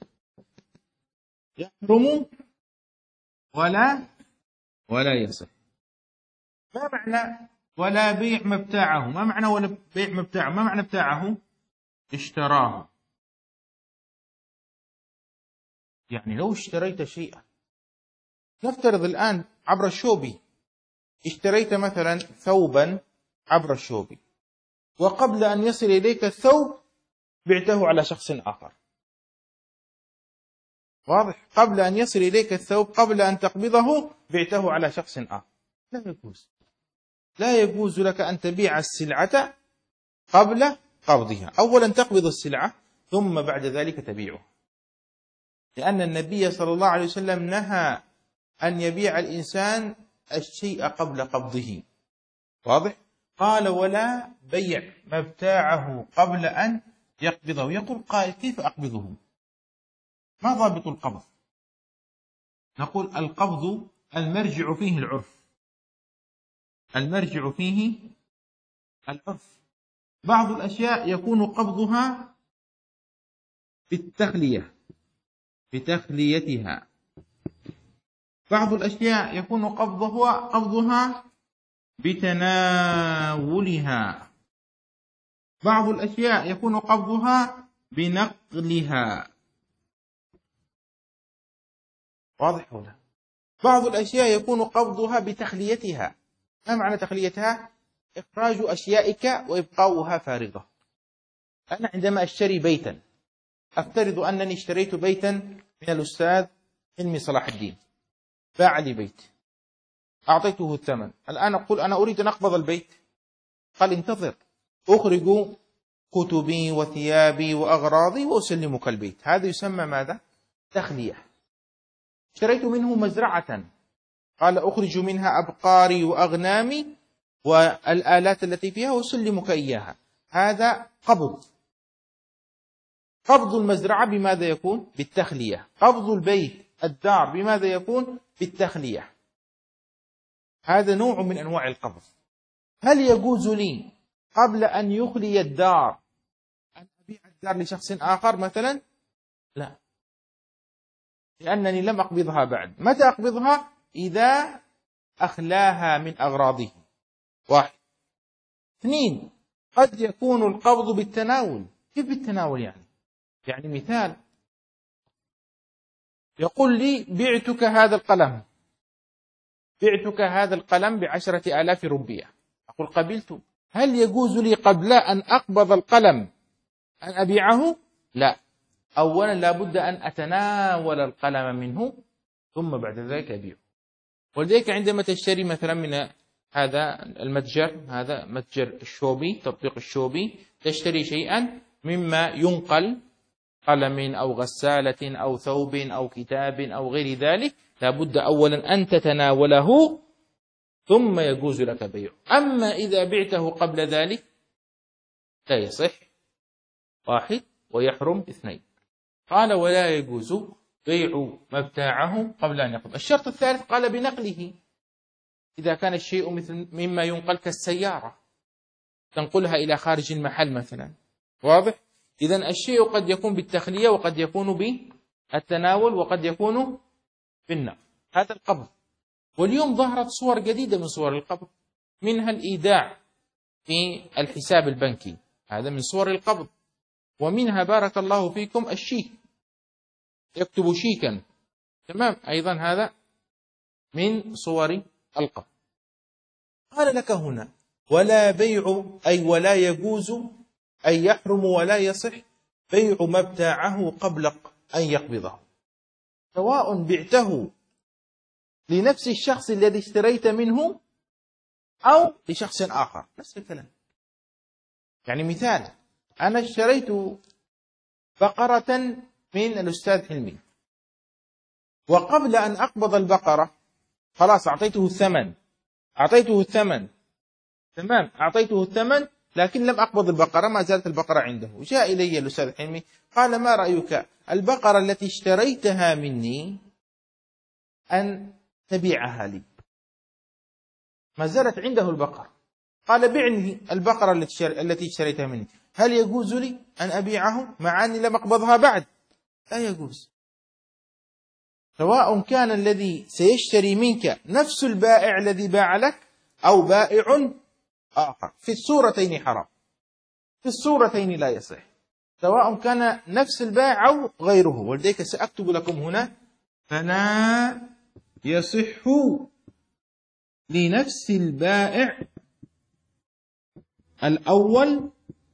يحرم ولا يصح. ما معنى ولا بيع مبتاعه؟ ما معنى ولا بيع مبتاعه؟ ما معنى ابتاعه؟ اشتراه. يعني لو اشتريت شيئا، نفترض الآن عبر الشوبي، اشتريت مثلا ثوبا عبر الشوبي، وقبل أن يصل إليك الثوب بعته على شخص آخر. واضح؟ قبل أن يصل إليك الثوب، قبل أن تقبضه بعته على شخص آخر. لا يجوز، لا يجوز لك أن تبيع السلعة قبل قبضها. أولا تقبض السلعة ثم بعد ذلك تبيعها، لأن النبي صلى الله عليه وسلم نهى أن يبيع الإنسان الشيء قبل قبضه. واضح؟ قال ولا بيع مبتاعه قبل أن يقبضه. يقول قائل كيف أقبضه؟ ما ضابط القبض؟ نقول القبض المرجع فيه العرف، المرجع فيه العرف. بعض الأشياء يكون قبضها بالتخلية، بتخليتها. بعض الأشياء يكون قبضها بتناولها. بعض الأشياء يكون قبضها بنقلها. واضح ولا؟ بعض الأشياء يكون قبضها بتخليتها. ما معنى تخليتها؟ إخراج أشيائك وإبقاؤها فارغة. أنا عندما أشتري بيتا، أفترض أنني اشتريت بيتا من الأستاذ حلمي صلاح الدين، باع لي بيت، أعطيته الثمن. الآن أقول أنا أريد أن أقبض البيت، قال انتظر أخرج كتبي وثيابي وأغراضي وأسلمك البيت. هذا يسمى ماذا؟ تخلية. اشتريت منه مزرعة، قال أخرج منها أبقاري وأغنامي والآلات التي فيها وأسلمك إياها. هذا قبض. قبض المزرعة بماذا يكون؟ بالتخلية. قبض البيت الدار بماذا يكون؟ بالتخلية. هذا نوع من أنواع القبض. هل يجوز لي قبل أن يخلي الدار أن أبيع الدار لشخص آخر مثلا؟ لا، لأنني لم أقبضها بعد. متى أقبضها؟ إذا أخلاها من أغراضه. واحد. اثنين، قد يكون القبض بالتناول. كيف بالتناول يعني؟ يعني مثال، يقول لي بعتك هذا القلم، بعتك هذا القلم ب10,000 روبية. أقول قبلت. هل يجوز لي قبل أن أقبض القلم أن أبيعه؟ لا، أولا لابد أن أتناول القلم منه ثم بعد ذلك أبيعه. ولذلك عندما تشتري مثلا من هذا المتجر، هذا متجر الشوبي، تطبيق الشوبي، تشتري شيئا مما ينقل، قلم أو غسالة أو ثوب أو كتاب أو غير ذلك، لابد أولا أن تتناوله ثم يجوز لك بيعه. أما إذا بعته قبل ذلك لا يصح. واحد. ويحرم. اثنين. قال ولا يجوز بيع مبتاعه قبل أن يقبض. الشرط الثالث قال بنقله. إذا كان الشيء مثل مما ينقل كالسيارة، تنقلها إلى خارج المحل مثلا. واضح؟ إذن الشيء قد يكون بالتخلية وقد يكون بالتناول وقد يكون بالنقل. هذا القبض. واليوم ظهرت صور جديدة من صور القبض، منها الإيداع في الحساب البنكي، هذا من صور القبض. ومنها بارك الله فيكم الشيك، يكتب شيكا، تمام، أيضا هذا من صور القبض. قال لك هنا ولا بيع، أي ولا يجوز، أي يحرم ولا يصح بيع مبتاعه قبل أن يقبضه، سواء بعته لنفس الشخص الذي اشتريت منه أو لشخص آخر، نفس الكلام. يعني مثال، أنا اشتريت بقرة من الأستاذ حلمي، وقبل أن أقبض البقرة خلاص أعطيته الثمن، تمام، أعطيته الثمن، لكن لم أقبض البقرة، ما زالت البقرة عنده. جاء إلي الأستاذ حلمي قال ما رأيك البقرة التي اشتريتها مني أن تبيعها لي؟ ما زالت عنده البقرة. قال بعني البقرة التي اشتريتها مني. هل يجوز لي أن أبيعه مع أني لم أقبضها بعد؟ لا يجوز. سواء كان الذي سيشتري منك نفس البائع الذي باع لك أو بائع آخر، في الصورتين حرام، في الصورتين لا يصح، سواء كان نفس البائع أو غيره. ولذلك سأكتب لكم هنا فلا يصح لنفس البائع الأول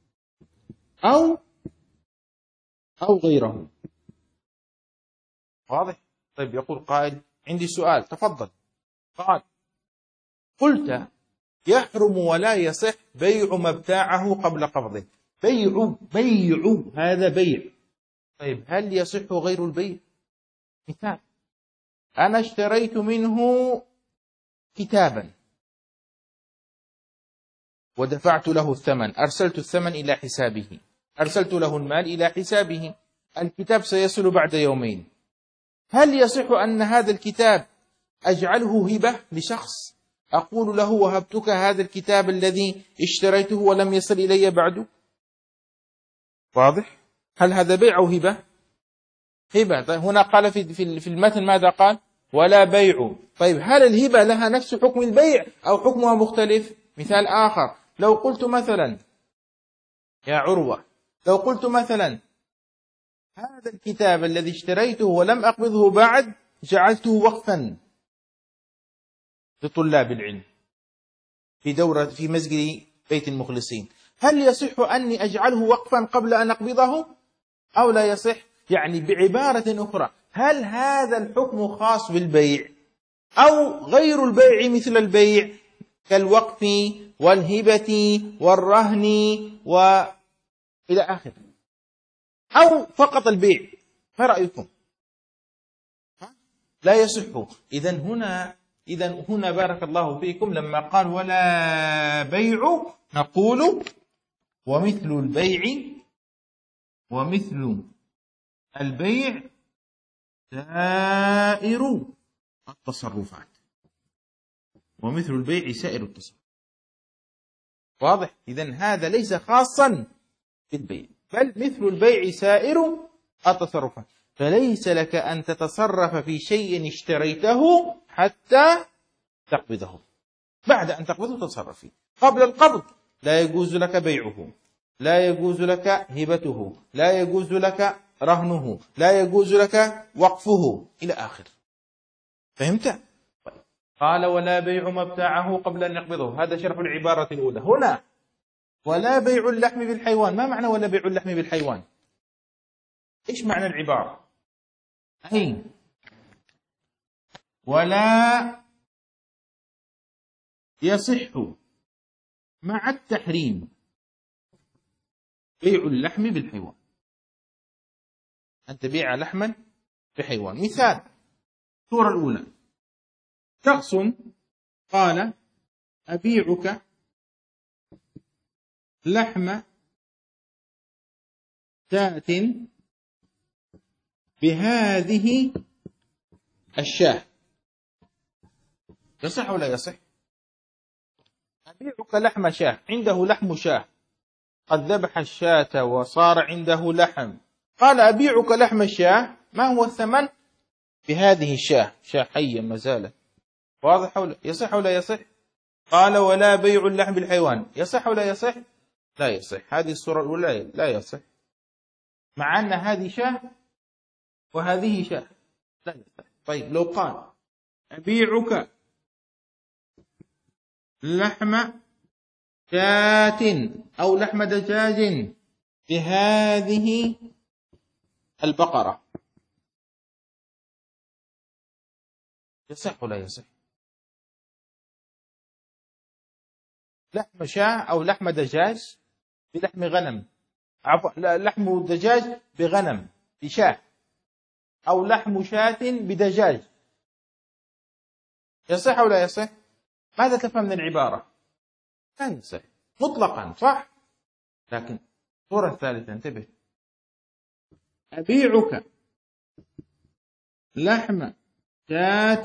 أو غيره. واضح؟ طيب يقول قائل عندي سؤال، تفضل. قال قلت يحرم ولا يصح بيع مبتاعه قبل قبضه. بيع هذا بيع. طيب هل يصح غير البيع؟ مثال، أنا اشتريت منه كتابا ودفعت له الثمن، أرسلت الثمن إلى حسابه، أرسلت له المال إلى حسابه، الكتاب سيصل بعد يومين، هل يصح أن هذا الكتاب أجعله هبة لشخص، أقول له وهبتك هذا الكتاب الذي اشتريته ولم يصل إلي بعد؟ واضح؟ هل هذا بيع أو هبة؟ هبة. طيب هنا قال في المتن ماذا قال؟ ولا بيع. طيب هل الهبة لها نفس حكم البيع أو حكمها مختلف؟ مثال آخر، لو قلت مثلا يا عروة، لو قلت مثلا هذا الكتاب الذي اشتريته ولم أقبضه بعد جعلته وقفا لطلاب العلم في دورة في مسجد بيت المخلصين، هل يصح أني أجعله وقفا قبل أن أقبضه أو لا يصح؟ يعني بعبارة أخرى، هل هذا الحكم خاص بالبيع أو غير البيع مثل البيع كالوقف والهبة والرهن وإلى آخره، أو فقط البيع؟ ما رأيكم؟ لا يصح. إذن هنا بارك الله فيكم لما قال ولا بيع نقول ومثل البيع سائر التصرفات، ومثل البيع سائر التصرفات. واضح؟ إذن هذا ليس خاصا بالبيع، بل مثل البيع سائر التصرفات، فليس لك أن تتصرف في شيء اشتريته حتى تقبضه، بعد أن تقبضه تصرف فيه. قبل القبض لا يجوز لك بيعه، لا يجوز لك هبته، لا يجوز لك رهنه، لا يجوز لك وقفه إلى آخر. فهمت؟ قال ولا بيع ما ابتاعه قبل أن يقبضه، هذا شرح العبارة الأولى. هنا ولا بيع اللحم بالحيوان، ما معنى ولا بيع اللحم بالحيوان؟ إيش معنى العبارة؟ أي ولا يصح مع التحريم بيع اللحم بالحيوان، أن تبيع لحما بحيوان. مثال الصورة الأولى، شخص قال أبيعك لحم شاة بهذه الشاة، يصح ولا يصح؟ أبيعك لحم شاة، عنده لحم شاة، قد ذبح الشاة وصار عنده لحم، قال أبيعك لحم الشاة، ما هو الثمن؟ بهذه الشاة، شاة حية ما زالت. واضح ولا يصح ولا يصح؟ قال ولا بيع اللحم بالحيوان، يصح ولا يصح؟ لا يصح. هذه الصورة الأولى لا يصح، مع أن هذه شاة وهذه شاة، لا يصح. طيب لو قال أبيعك لحم شاة أو لحم دجاج بهذه البقرة، يصح ولا يصح؟ لحم شاة أو لحم دجاج بلحم غنم، عفوا لحم دجاج بغنم بشاة، أو لحم شاة بدجاج، يصح ولا يصح؟ ماذا تفهم من العبارة؟ لا يصح مطلقا، صح؟ لكن الصورة الثالثة انتبه، أبيعك لحم شاة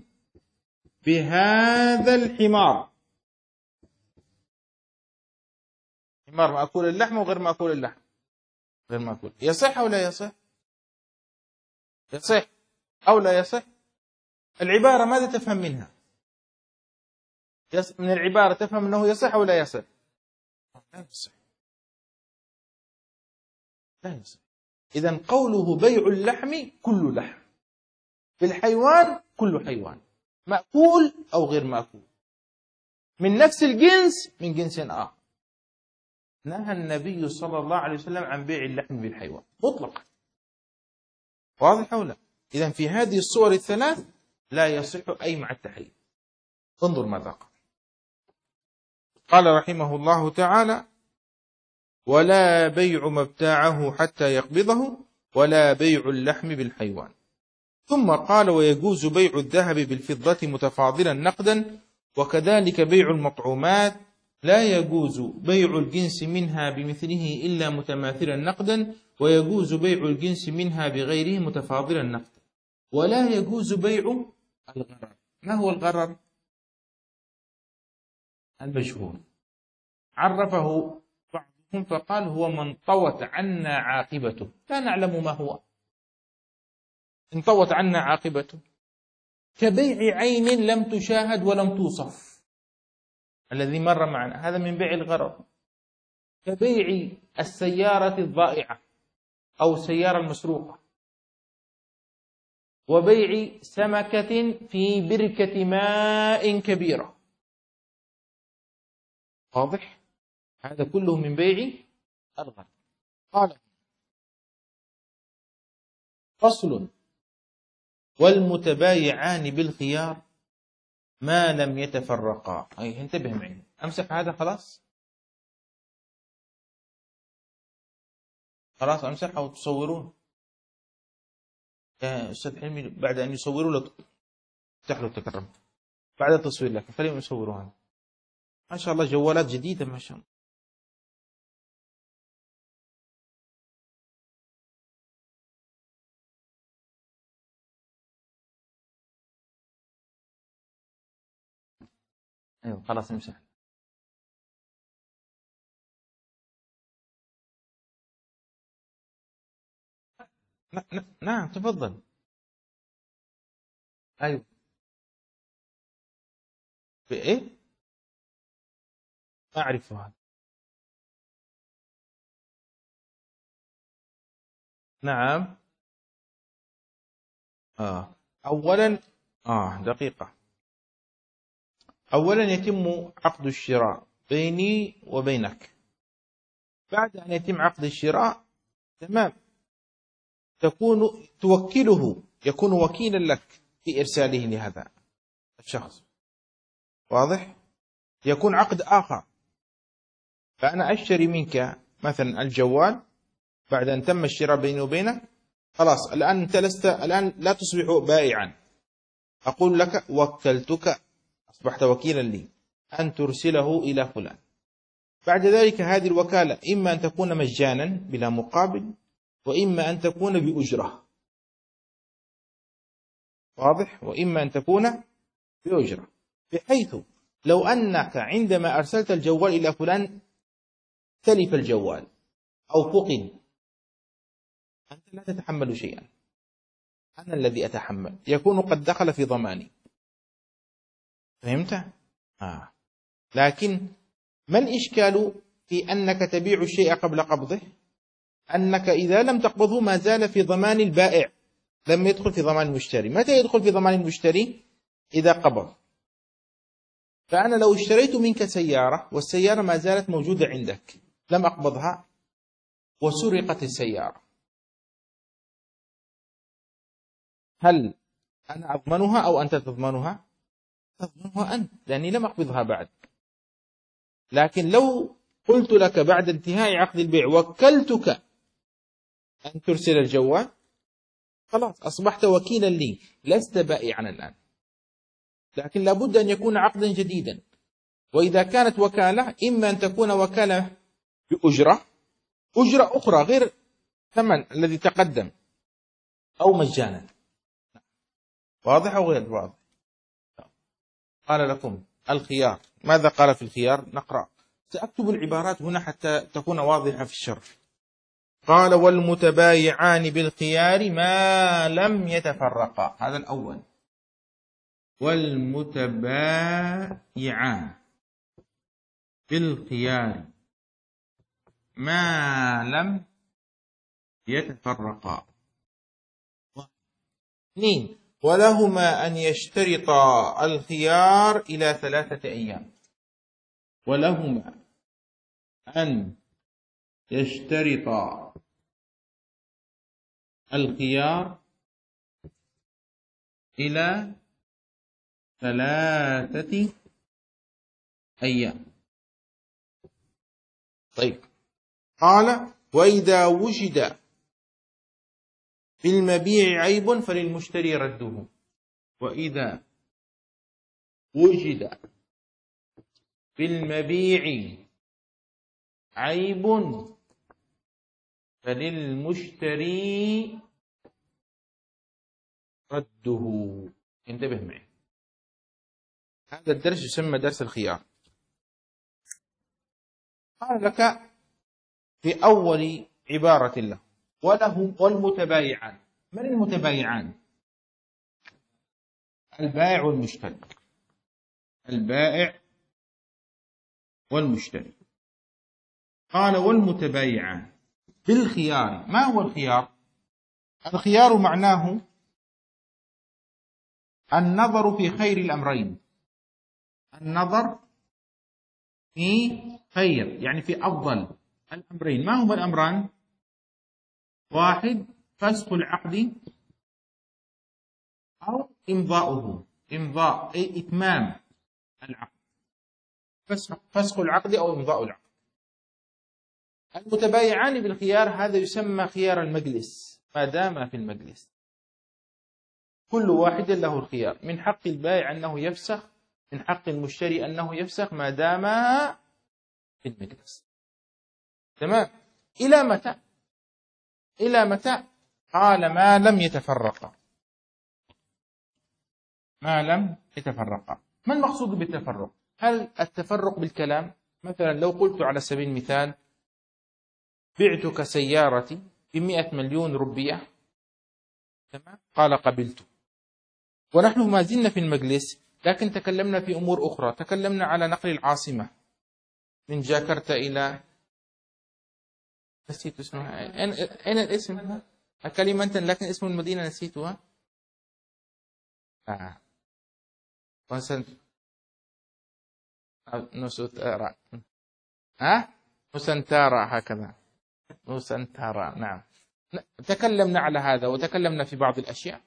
بهذا الحمار، حمار مأكول اللحم وغير مأكول اللحم، غير مأكول، يصح أو لا يصح؟ يصح أو لا يصح؟ العبارة ماذا تفهم منها؟ من العبارة تفهم أنه يصح أو لا يصح؟ لا يصح، لا يصح. إذن قوله بيع اللحم كل لحم، بالحيوان كل حيوان، مأكول أو غير مأكول، من نفس الجنس من جنس آخر. نهى النبي صلى الله عليه وسلم عن بيع اللحم بالحيوان مطلقا. واضح أو لا؟ إذن في هذه الصور الثلاث لا يصح أي مع التحريم. انظر ماذا قال. قال رحمه الله تعالى ولا بيع ما ابتاعه حتى يقبضه ولا بيع اللحم بالحيوان. ثم قال ويجوز بيع الذهب بالفضة متفاضلا نقدا، وكذلك بيع المطعومات لا يجوز بيع الجنس منها بمثله إلا متماثلا نقدا، ويجوز بيع الجنس منها بغيره متفاضلا نقدا، ولا يجوز بيع الغرر. ما هو الغرر؟ المجهول. عرفه بعضهم فقال هو من طوت عنا عاقبته، لا نعلم ما هو. انطوت عنا عاقبته كبيع عين لم تشاهد ولم توصف الذي مر معنا، هذا من بيع الغرر. كبيع السيارة الضائعة أو السيارة المسروقة، وبيع سمكة في بركة ماء كبيرة. واضح؟ هذا كله من بيع الغرر. قال فصل: والمتبايعان بالخيار ما لم يتفرقا. أي انتبه معي، أمسح هذا خلاص. خلاص أمسح أو تصورون يا أستاذ حلمي، بعد أن يصوروا لك تحلو تكرم بعد التصوير، لكن خليهم يصوروا هذا. ما شاء الله جوالات جديدة ما شاء الله. أيوة خلاص امسح. نعم تفضل. أيوة. بإيه؟ ما أعرف هذا. نعم. أولا دقيقة. أولا يتم عقد الشراء بيني وبينك. بعد أن يتم عقد الشراء تمام، توكله، يكون وكيلا لك في إرساله لهذا الشخص. واضح؟ يكون عقد آخر، فأنا أشتري منك مثلا الجوال بعد أن تم الشراء بيني وبينك، خلاص الآن أنت الآن لا تصبح بائعا، أقول لك وكلتك، أصبحت وكيلا لي أن ترسله إلى فلان. بعد ذلك هذه الوكالة إما أن تكون مجانا بلا مقابل، وإما أن تكون بأجرة. واضح؟ وإما أن تكون بأجرة، بحيث لو أنك عندما أرسلت الجوال إلى فلان تلف الجوال أو فقد، أنت لا تتحمل شيئا، أنا الذي أتحمل، يكون قد دخل في ضماني. فهمت؟ لكن ما الإشكال في أنك تبيع الشيء قبل قبضه؟ أنك إذا لم تقبضه ما زال في ضمان البائع، لم يدخل في ضمان المشتري. متى يدخل في ضمان المشتري؟ إذا قبض. فأنا لو اشتريت منك سيارة والسيارة ما زالت موجودة عندك، لم أقبضها وسرقت السيارة، هل أنا أضمنها أو أنت تضمنها؟ تضمنها أنت، لأني لم أقبضها بعد. لكن لو قلت لك بعد انتهاء عقد البيع وكلتك أن ترسل الجوال، خلاص أصبحت وكيلا لي، لست بائعا الآن. لكن لابد أن يكون عقدا جديدا. وإذا كانت وكالة، إما أن تكون وكالة بأجرة، أجرة أخرى غير ثمن الذي تقدم، أو مجانا. واضح أو غير واضح؟ قال لكم الخيار. ماذا قال في الخيار؟ نقرأ. سأكتب العبارات هنا حتى تكون واضحة في الشرح. قال والمتبايعان بالخيار ما لم يتفرقا. هذا الأول. والمتبايعان بالخيار ما لم يتفرقا. اثنين، ولهما أن يشترطا الخيار إلى 3 أيام. ولهما أن يشترطا الخيار إلى 3 أيام. طيب. قال وإذا وجد في المبيع عيب فللمشتري رده. وإذا وجد بالمبيع عيب فللمشتري رده. انتبه معي، هذا الدرس يسمى درس الخيار. قال لك في أول عبارة له وله والمتبايعان. من المتبايعان؟ البائع والمشتري. البائع والمشتري. قال والمتبايعان بالخيار. ما هو الخيار؟ الخيار معناه النظر في خير الأمرين. النظر في خير يعني في أفضل الأمرين. ما هما الأمران؟ واحد، فسخ العقد أو إمضاؤه. إمضاء أي إتمام العقد. فسخ العقد أو إمضاء العقد. المتبايعان بالخيار هذا يسمى خيار المجلس ما دام في المجلس. كل واحد له الخيار، من حق البائع أنه يفسخ، من حق المشتري أنه يفسخ ما دام في المجلس. تمام. إلى متى؟ إلى متى؟ قال ما لم يتفرقا. ما لم يتفرقا. ما المقصود بالتفرق؟ هل التفرق بالكلام؟ مثلا لو قلت على سبيل المثال بعتك سيارتي ب100 مليون روبية، تمام؟ قال قبلت. ونحن ما زلنا في المجلس لكن تكلمنا في أمور أخرى. تكلمنا على نقل العاصمة من جاكرتا إلى، نسيت اسمها. أين الاسم؟ كلمة لكن اسم المدينة نسيتها. نسوتارا. نسنتارا، هكذا. نسنتارا، نعم. تكلمنا على هذا وتكلمنا في بعض الأشياء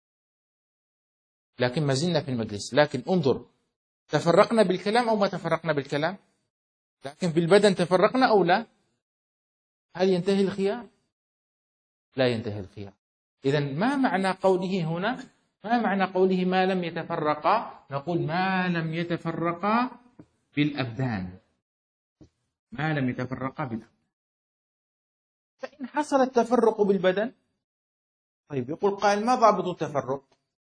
لكن ما زلنا في المجلس. لكن انظر، تفرقنا بالكلام أو ما تفرقنا بالكلام؟ لكن في البدن تفرقنا أو لا؟ هل ينتهي الخيار؟ لا ينتهي الخيار. إذن ما معنى قوله هنا؟ ما معنى قوله ما لم يتفرقا؟ نقول ما لم يتفرقا بالأبدان. ما لم يتفرقا بالأبدان. فإن حصل التفرق بالبدن، طيب يقول قائل ما ضابط التفرق؟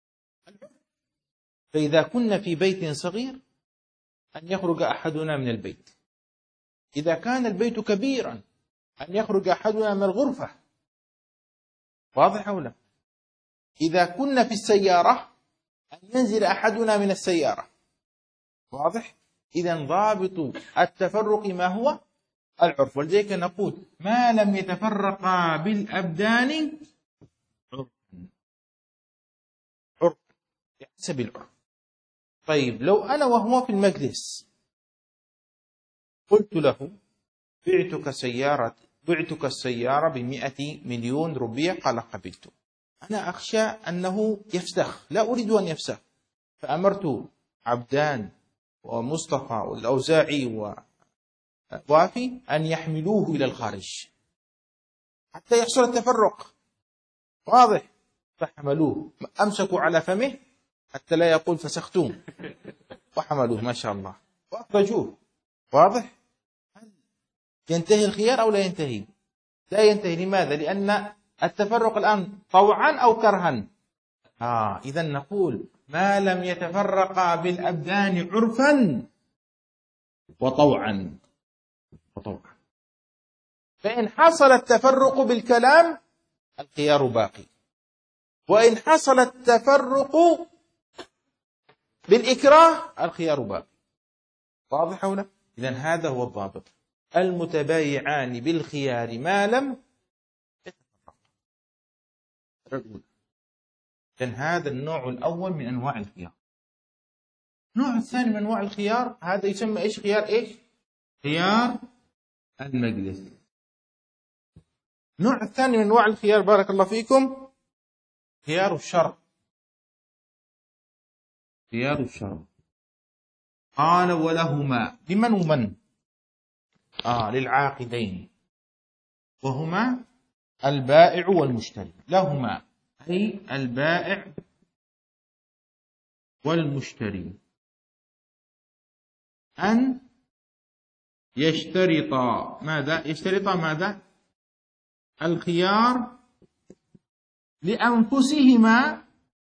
فإذا كنا في بيت صغير أن يخرج أحدنا من البيت. إذا كان البيت كبيرا أن يخرج أحدنا من الغرفة. واضح أو لا؟ إذا كنا في السيارة أن ينزل أحدنا من السيارة. واضح؟ إذا ضابط التفرق ما هو؟ العرف. ولذلك نقول ما لم يتفرقا بالأبدان عرف، بحسب العرف. طيب لو أنا وهو في المجلس قلت له بعتك السيارة ب100 مليون روبية، قال قبلت. أنا أخشى أنه يفسخ، لا أريد أن يفسخ، فأمرت عبدان ومصطفى والأوزاعي ووافي أن يحملوه إلى الخارج حتى يحصل التفرق. واضح؟ فحملوه، أمسكوا على فمه حتى لا يقول فسختم، وحملوه ما شاء الله وأخرجوه. واضح؟ ينتهي الخيار أو لا ينتهي؟ لا ينتهي. لماذا؟ لأن التفرق الآن طوعا أو كرها. إذا نقول ما لم يتفرقا بالأبدان عرفا وطوعا. فإن حصل التفرق بالكلام الخيار باقي، وإن حصل التفرق بالإكراه الخيار باقي. واضح ولا؟ إذن هذا هو الضابط. المتبايعان بالخيار ما لم يتفرقا. إذن هذا النوع الأول من أنواع الخيار. النوع الثاني من أنواع الخيار هذا يسمى إيش؟ خيار إيش؟ خيار المجلس. النوع الثاني من أنواع الخيار بارك الله فيكم خيار الشرط. خيار الشرط. قال ولهما. لمن ومن؟ للعاقدين، وهما البائع والمشتري. لهما أي البائع والمشتري أن يشترط ماذا؟ يشترط ماذا؟ الخيار لأنفسهما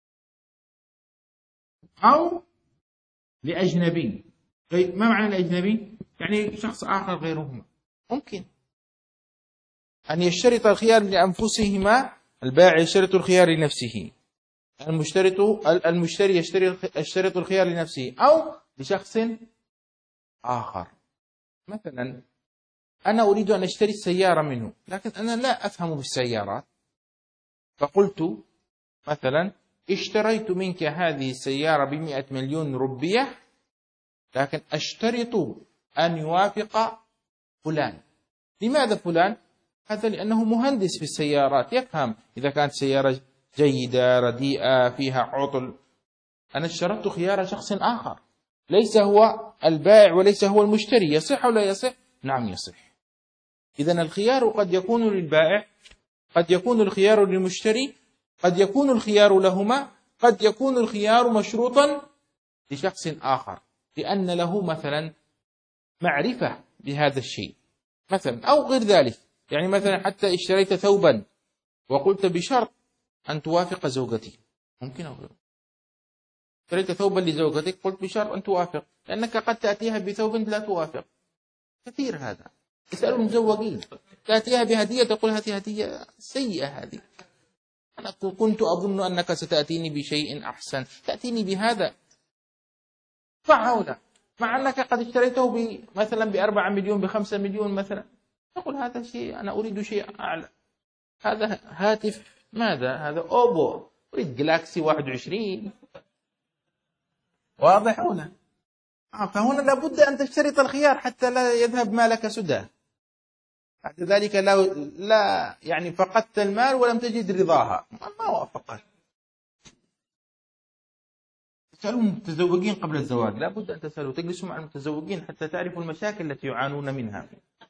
أو لأجنبي. ما معنى الأجنبي؟ يعني شخص آخر غيرهما. ممكن أن يشترط الخيار لأنفسهما، البائع يشترط الخيار لنفسه، المشتري يشترط الخيار لنفسه أو لشخص آخر. مثلا أنا أريد أن أشتري السيارة منه، لكن أنا لا أفهم بالسيارات، فقلت مثلا اشتريت منك هذه السيارة ب100 مليون روبية، لكن أشترط أن يوافق فلان. لماذا فلان؟ هذا لأنه مهندس في السيارات، يفهم إذا كانت سيارة جيدة رديئة فيها عطل. أنا اشترطت خيار شخص آخر، ليس هو البائع وليس هو المشتري. يصح ولا يصح؟ نعم يصح. إذن الخيار قد يكون للبائع، قد يكون الخيار للمشتري، قد يكون الخيار لهما، قد يكون الخيار مشروطا لشخص آخر لأن له مثلا معرفة بهذا الشيء مثلا، أو غير ذلك. يعني مثلا حتى اشتريت ثوبا وقلت بشرط أن توافق زوجتي، ممكن أو غير. اشتريت ثوبا لزوجتك، قلت بشرط أن توافق، لأنك قد تأتيها بثوب لا توافق. كثير هذا، اسألوا المزوجين، تأتيها بهدية تقول هذه هدية سيئة، هذه أنا كنت أظن أنك ستأتيني بشيء أحسن، تأتيني بهذا. فعولا مع أنك قد اشتريته مثلا ب4 مليون ب5 مليون مثلا، تقول هذا شيء، أنا أريد شيء أعلى. هذا هاتف ماذا؟ هذا أوبو، أريد جلاكسي 21. واضح هنا؟ فهنا لابد أن تشترط الخيار حتى لا يذهب مالك سدى. بعد ذلك لا يعني فقدت المال ولم تجد رضاها، ما وافقت. تسألوا المتزوجين قبل الزواج، لابد أن تسألوا، تجلسوا مع المتزوجين حتى تعرفوا المشاكل التي يعانون منها.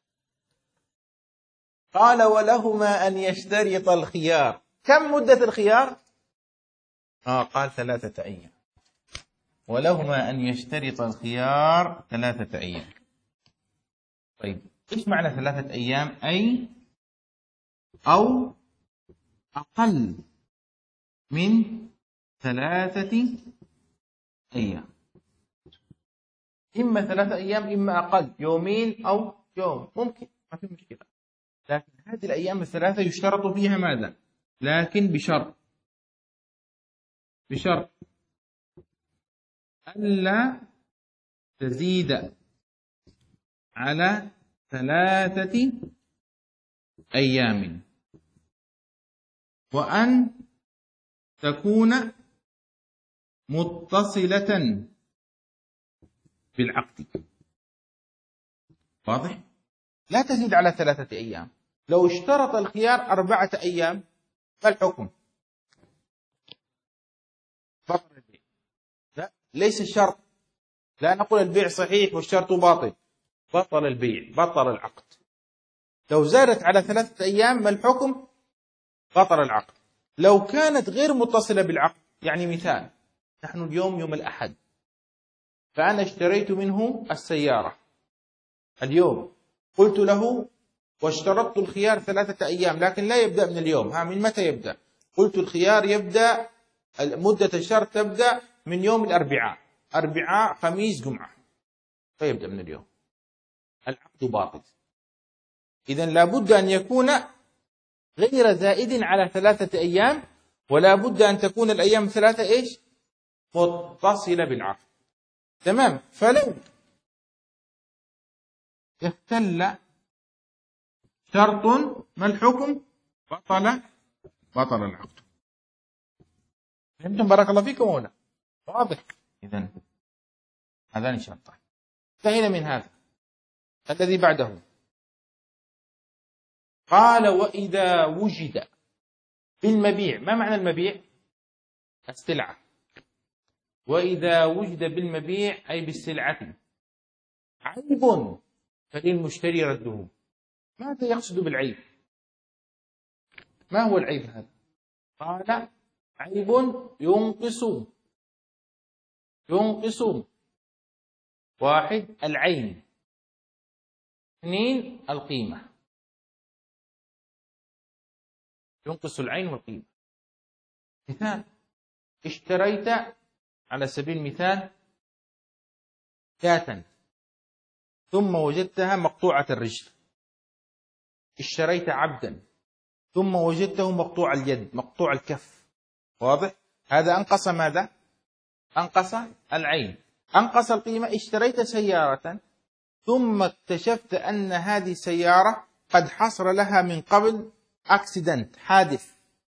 قال ولهما أن يشترط الخيار. كم مدة الخيار؟ قال 3 أيام. ولهما أن يشترط الخيار 3 أيام. طيب إيش معنى 3 أيام؟ أي أو أقل من 3 أيام، إما 3 أيام إما أقل، يومين أو يوم، ممكن، ما في مشكلة. لكن هذه الأيام ال3 يشترط فيها ماذا؟ لكن بشرط ألا تزيد على 3 أيام، وأن تكون متصلة بالعقد. واضح؟ لا تزيد على 3 أيام. لو اشترط الخيار 4 أيام فالحكم بطل البيع. لا، ليس الشرط، لا نقول البيع صحيح والشرط باطل، بطل البيع، بطل العقد. لو زادت على 3 أيام ما الحكم؟ بطل العقد. لو كانت غير متصلة بالعقد، يعني مثال، نحن اليوم يوم الأحد، فأنا اشتريت منه السيارة اليوم، قلت له واشترطت الخيار 3 أيام، لكن لا يبدأ من اليوم. من متى يبدأ؟ قلت الخيار يبدأ، مدة الشرط تبدأ من يوم الأربعاء، أربعاء خميس جمعة، فيبدأ من اليوم. العقد باطل. إذن لابد أن يكون غير زائد على 3 أيام، ولا بد أن تكون الأيام 3 إيش؟ متصلة بالعقد. تمام. فلو اختل شرط ما الحكم؟ بطل العقد. فهمتم؟ بارك الله فيكم هنا. واضح؟ إذن هذان شرطان. انتهينا من هذا. الذي بعده قال وإذا وجد بالمبيع. ما معنى المبيع؟ السلعة. وإذا وجد بالمبيع أي بالسلعة عيب فللمشتري رده. ماذا يقصد بالعيب؟ ما هو العيب هذا؟ قال عيب ينقص 1 العين 2 القيمة، ينقص العين والقيمة. مثال: اشتريت على سبيل المثال شاة ثم وجدتها مقطوعة الرجل. اشتريت عبدا ثم وجدته مقطوع اليد مقطوع الكف. واضح؟ هذا أنقص ماذا؟ أنقص العين، أنقص القيمة. اشتريت سيارة ثم اكتشفت أن هذه السيارة قد حصل لها من قبل أكسيدنت، حادث،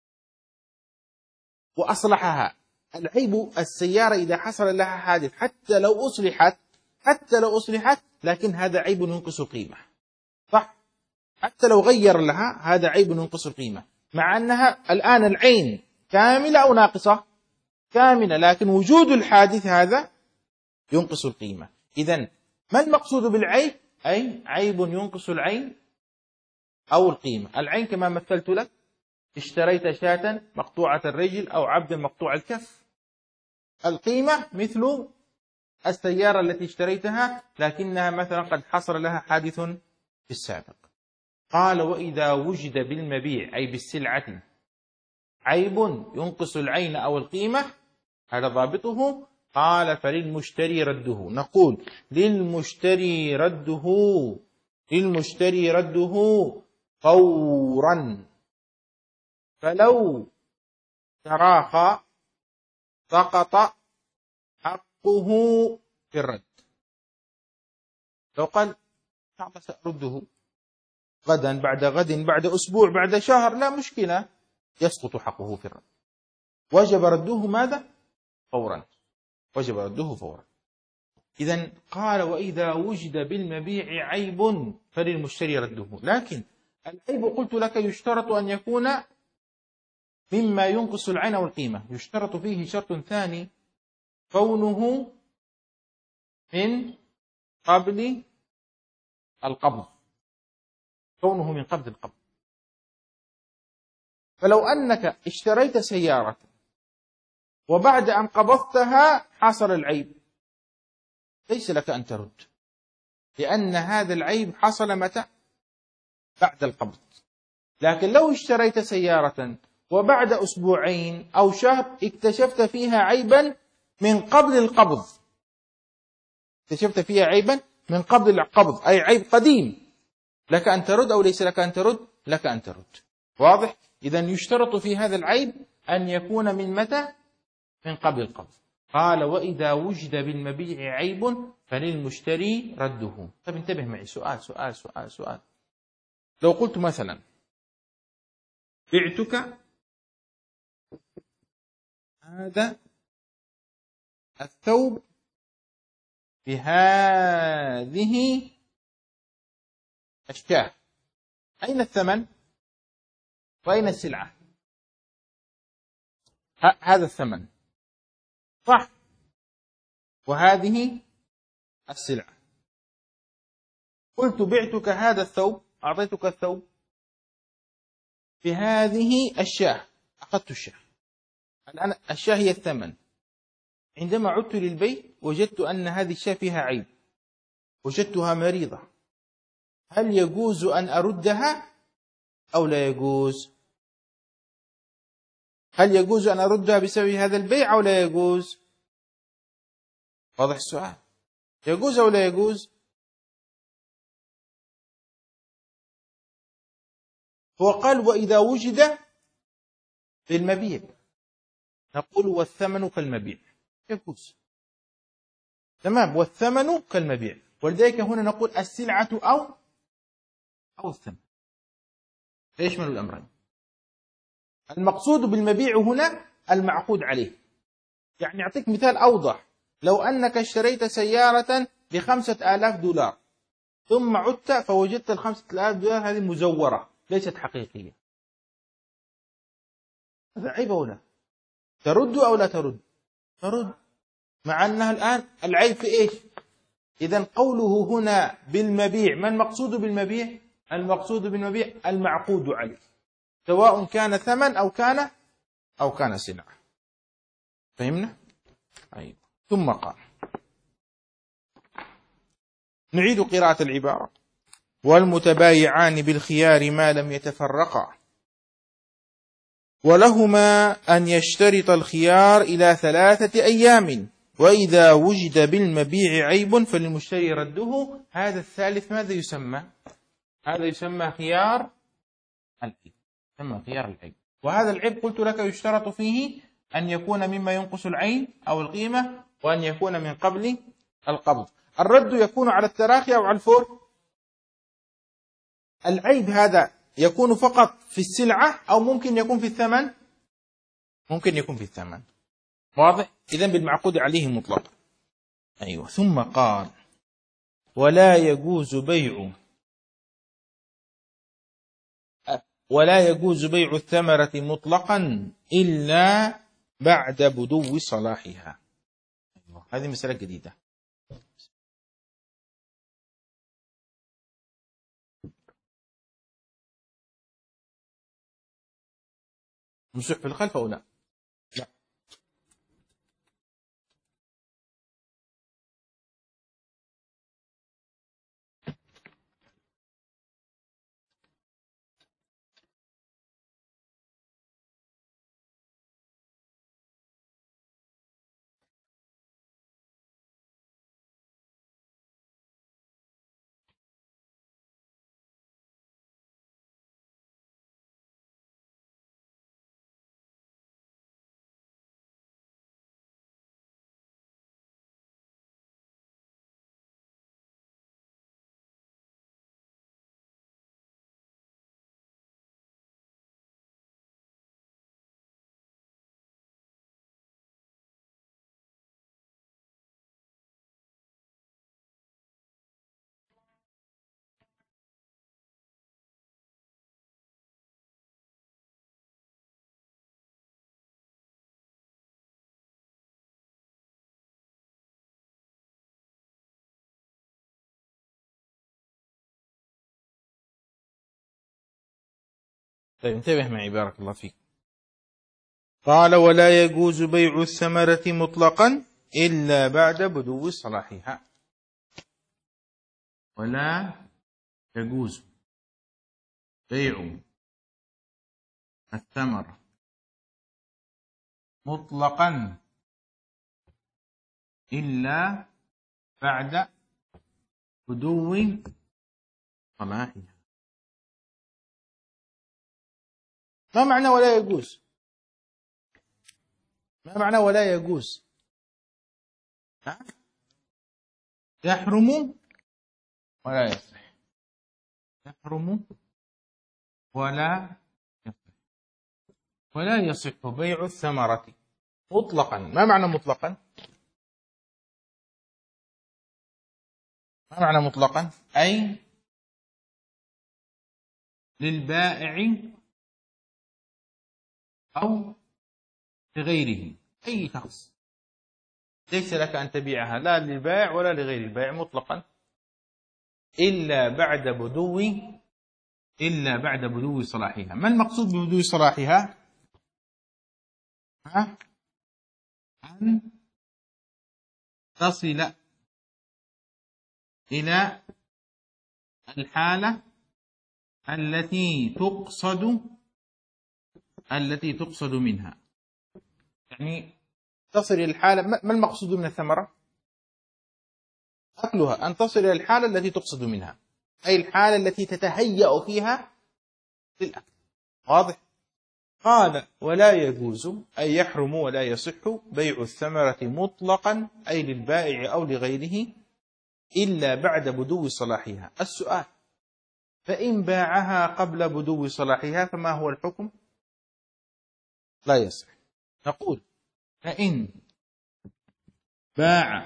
وأصلحها. العيب السيارة إذا حصل لها حادث حتى لو أصلحت لكن هذا عيب ينقص القيمة. صح؟ حتى لو غير لها هذا عيب ينقص القيمة، مع أنها الآن العين كاملة أو ناقصة؟ كاملة، لكن وجود الحادث هذا ينقص القيمة. إذن ما المقصود بالعيب؟ أي عيب ينقص العين أو القيمة. العين كما مثلت لك، اشتريت شاة مقطوعة الرجل أو عبدا مقطوع الكف. القيمة مثل السيارة التي اشتريتها لكنها مثلا قد حصل لها حادث في السابق. قال: وإذا وجد بالمبيع أي بالسلعة عيب ينقص العين أو القيمة، هذا ضابطه. قال: فللمشتري رده. نقول للمشتري رده فورا، فلو تراخى سقط حقه في الرد. لو قال إن شاء الله سأرده غدا، بعد غد، بعد أسبوع، بعد شهر، لا مشكلة، يسقط حقه في الرد. وجب رده ماذا؟ فورا. وجب رده فورا. إذن قال: وإذا وجد بالمبيع عيب فللمشتري رده. لكن العيب قلت لك يشترط أن يكون مما ينقص العين والقيمة. يشترط فيه شرط ثاني: كونه من قبل القبض. كونه من قبل القبض. فلو أنك اشتريت سيارة وبعد أن قبضتها حصل العيب، ليس لك أن ترد، لأن هذا العيب حصل متى؟ بعد القبض. لكن لو اشتريت سيارة وبعد أسبوعين أو شهر اكتشفت فيها عيبا من قبل القبض، اكتشفت فيها عيبا من قبل القبض، أي عيب قديم، لك أن ترد أو ليس لك أن ترد؟ لك أن ترد. واضح؟ إذن يشترط في هذا العيب أن يكون من متى؟ من قبل القبض. قال: وإذا وجد بالمبيع عيب فللمشتري رده. طيب انتبه معي، سؤال. لو قلت مثلا: بعتك هذا الثوب بهذه الشاة، أين الثمن وأين السلعة؟ هذا الثمن صح، وهذه السلعة. قلت: بعتك هذا الثوب، أعطيتك الثوب بهذه الشاة، أخذت الشاة. الآن الشاة هي الثمن. عندما عدت للبيت وجدت أن هذه الشاة فيها عيب، وجدتها مريضة، هل يجوز أن أردها أو لا يجوز؟ هل يجوز أن أردها بسبب هذا البيع أو لا يجوز؟ واضح السؤال؟ يجوز أو لا يجوز؟ هو قال: وإذا وجد في المبيع، نقول: والثمن كالمبيع، يجوز. تمام، والثمن كالمبيع. ولذلك هنا نقول: السلعة أو الثمن، يشمل الأمرين. المقصود بالمبيع هنا المعقود عليه. يعني أعطيك مثال أوضح: لو أنك اشتريت سيارة $5,000 ثم عدت فوجدت $5,000 هذه مزورة ليست حقيقية، هذا عيب أو لا؟ ترد أو لا ترد؟ ترد، مع أنها الآن العيب في إيش؟ إذن قوله هنا بالمبيع، ما المقصود بالمبيع؟ المقصود بالمبيع المعقود عليه، سواء كان ثمن أو كان سلعة. فهمنا؟ أيوة. ثم قال، نعيد قراءة العبارة: والمتبايعان بالخيار ما لم يتفرقا، ولهما أن يشترط الخيار إلى 3 أيام، وإذا وجد بالمبيع عيب فللمشتري رده. هذا الثالث ماذا يسمى؟ هذا يسمى خيار العيب، يسمى خيار العيب. وهذا العيب قلت لك يشترط فيه أن يكون مما ينقص العين أو القيمة، وأن يكون من قبل القبض. الرد يكون على التراخي أو على الفور. العيب هذا يكون فقط في السلعة أو ممكن يكون في الثمن؟ ممكن يكون في الثمن. واضح؟ إذن بالمعقود عليه مطلق. أيوة. ثم قال ولا يجوز بيع الثمرة مطلقا إلا بعد بدو صلاحها. أيوة. هذه مسألة جديدة. مسح في الخلف أو لا؟ لا. طيب انتبه معي بارك الله فيك. قال ولا يجوز بيع الثمرة مطلقا إلا بعد بدو صلاحها. ولا يجوز بيع الثمرة مطلقا إلا بعد بدو صلاحها. ما معنى ولا يجوز؟ ما معنى ولا يجوز؟ يحرم ولا يصح. يحرم ولا يصح. ولا يصح بيع الثمرة مطلقا. ما معنى مطلقا؟ ما معنى مطلقا؟ أي للبائع أو لغيره، أي شخص. ليس لك أن تبيعها لا للبائع ولا لغير البائع مطلقا إلا بعد بدو صلاحها. ما المقصود ببدو صلاحها؟ أن تصل إلى الحالة التي تقصد منها. يعني تصل إلى الحالة. ما المقصود من الثمرة؟ أكلها. أن تصل إلى الحالة التي تقصد منها، أي الحالة التي تتهيأ فيها للأكل. واضح؟ قال ولا يجوز أي يحرم ولا يصح بيع الثمرة مطلقا أي للبائع أو لغيره إلا بعد بدو صلاحها. السؤال: فإن باعها قبل بدو صلاحها فما هو الحكم؟ لا يصح. نقول فإن باع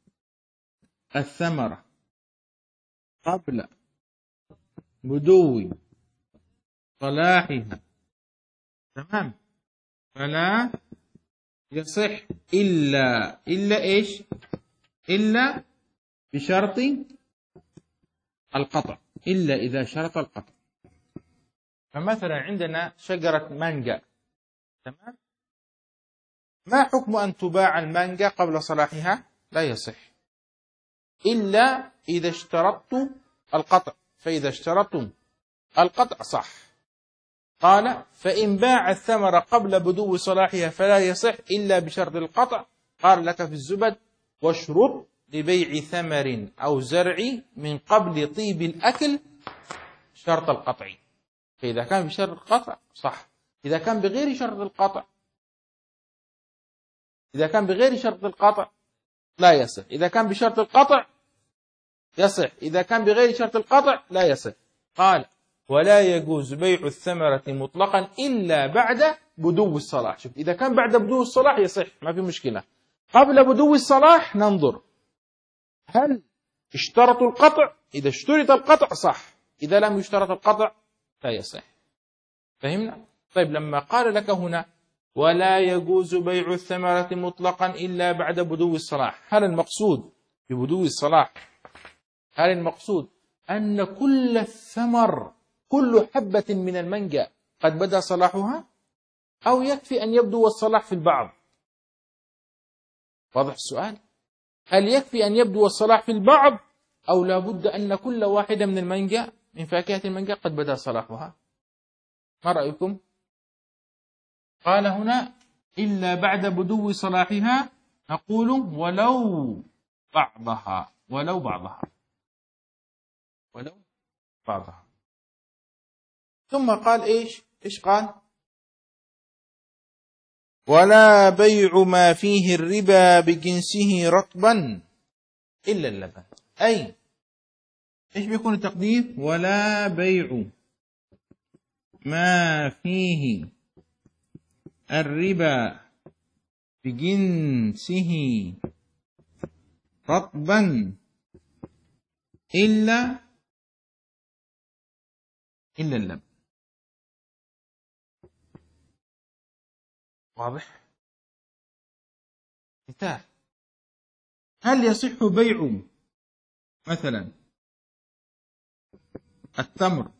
الثمرة قبل بدو صلاحها تمام فلا يصح إلا إيش؟ إلا بشرط القطع، إلا إذا شرط القطع. فمثلا عندنا شجرة مانجا تمام، ما حكم أن تباع المانجا قبل صلاحها؟ لا يصح إلا إذا اشترطت القطع. فإذا اشترطتم القطع صح. قال فإن باع الثمر قبل بدو صلاحها فلا يصح إلا بشرط القطع. قال لك في الزبد واشرط لبيع ثمر أو زرع من قبل طيب الأكل شرط القطع. فإذا كان بشرط القطع صح. إذا كان بغير شرط القطع، إذا كان بغير شرط القطع لا يصح. إذا كان بشرط القطع يصح، إذا كان بغير شرط القطع لا يصح. قال ولا يجوز بيع الثمرة مطلقا إلا بعد بدو الصلاح. شوف، إذا كان بعد بدو الصلاح يصح، ما في مشكلة. قبل بدو الصلاح ننظر هل اشترطوا القطع. إذا اشترط القطع صح، إذا لم يشترط القطع لا يصح. فهمنا؟ طيب، لما قال لك هنا ولا يجوز بيع الثمرة مطلقا إلا بعد بدو الصلاح، هل المقصود ببدو الصلاح، هل المقصود أن كل الثمر، كل حبة من المانجا قد بدأ صلاحها، أو يكفي أن يبدو الصلاح في البعض؟ واضح السؤال؟ هل يكفي أن يبدو الصلاح في البعض، أو لا بد أن كل واحدة من المانجا، من فاكهة المانجا، قد بدأ صلاحها؟ ما رأيكم؟ قال هنا إلا بعد بدو صلاحها، نقول ولو بعضها، ولو بعضها، ولو بعضها. ثم قال إيش قال؟ ولا بيع ما فيه الربا بجنسه رطبا إلا اللبن. أي إيش بيكون التقدير؟ ولا بيع ما فيه الربا بجنسه رطبا إلا اللبن. واضح؟ مثال: هل يصح بيع مثلا التمر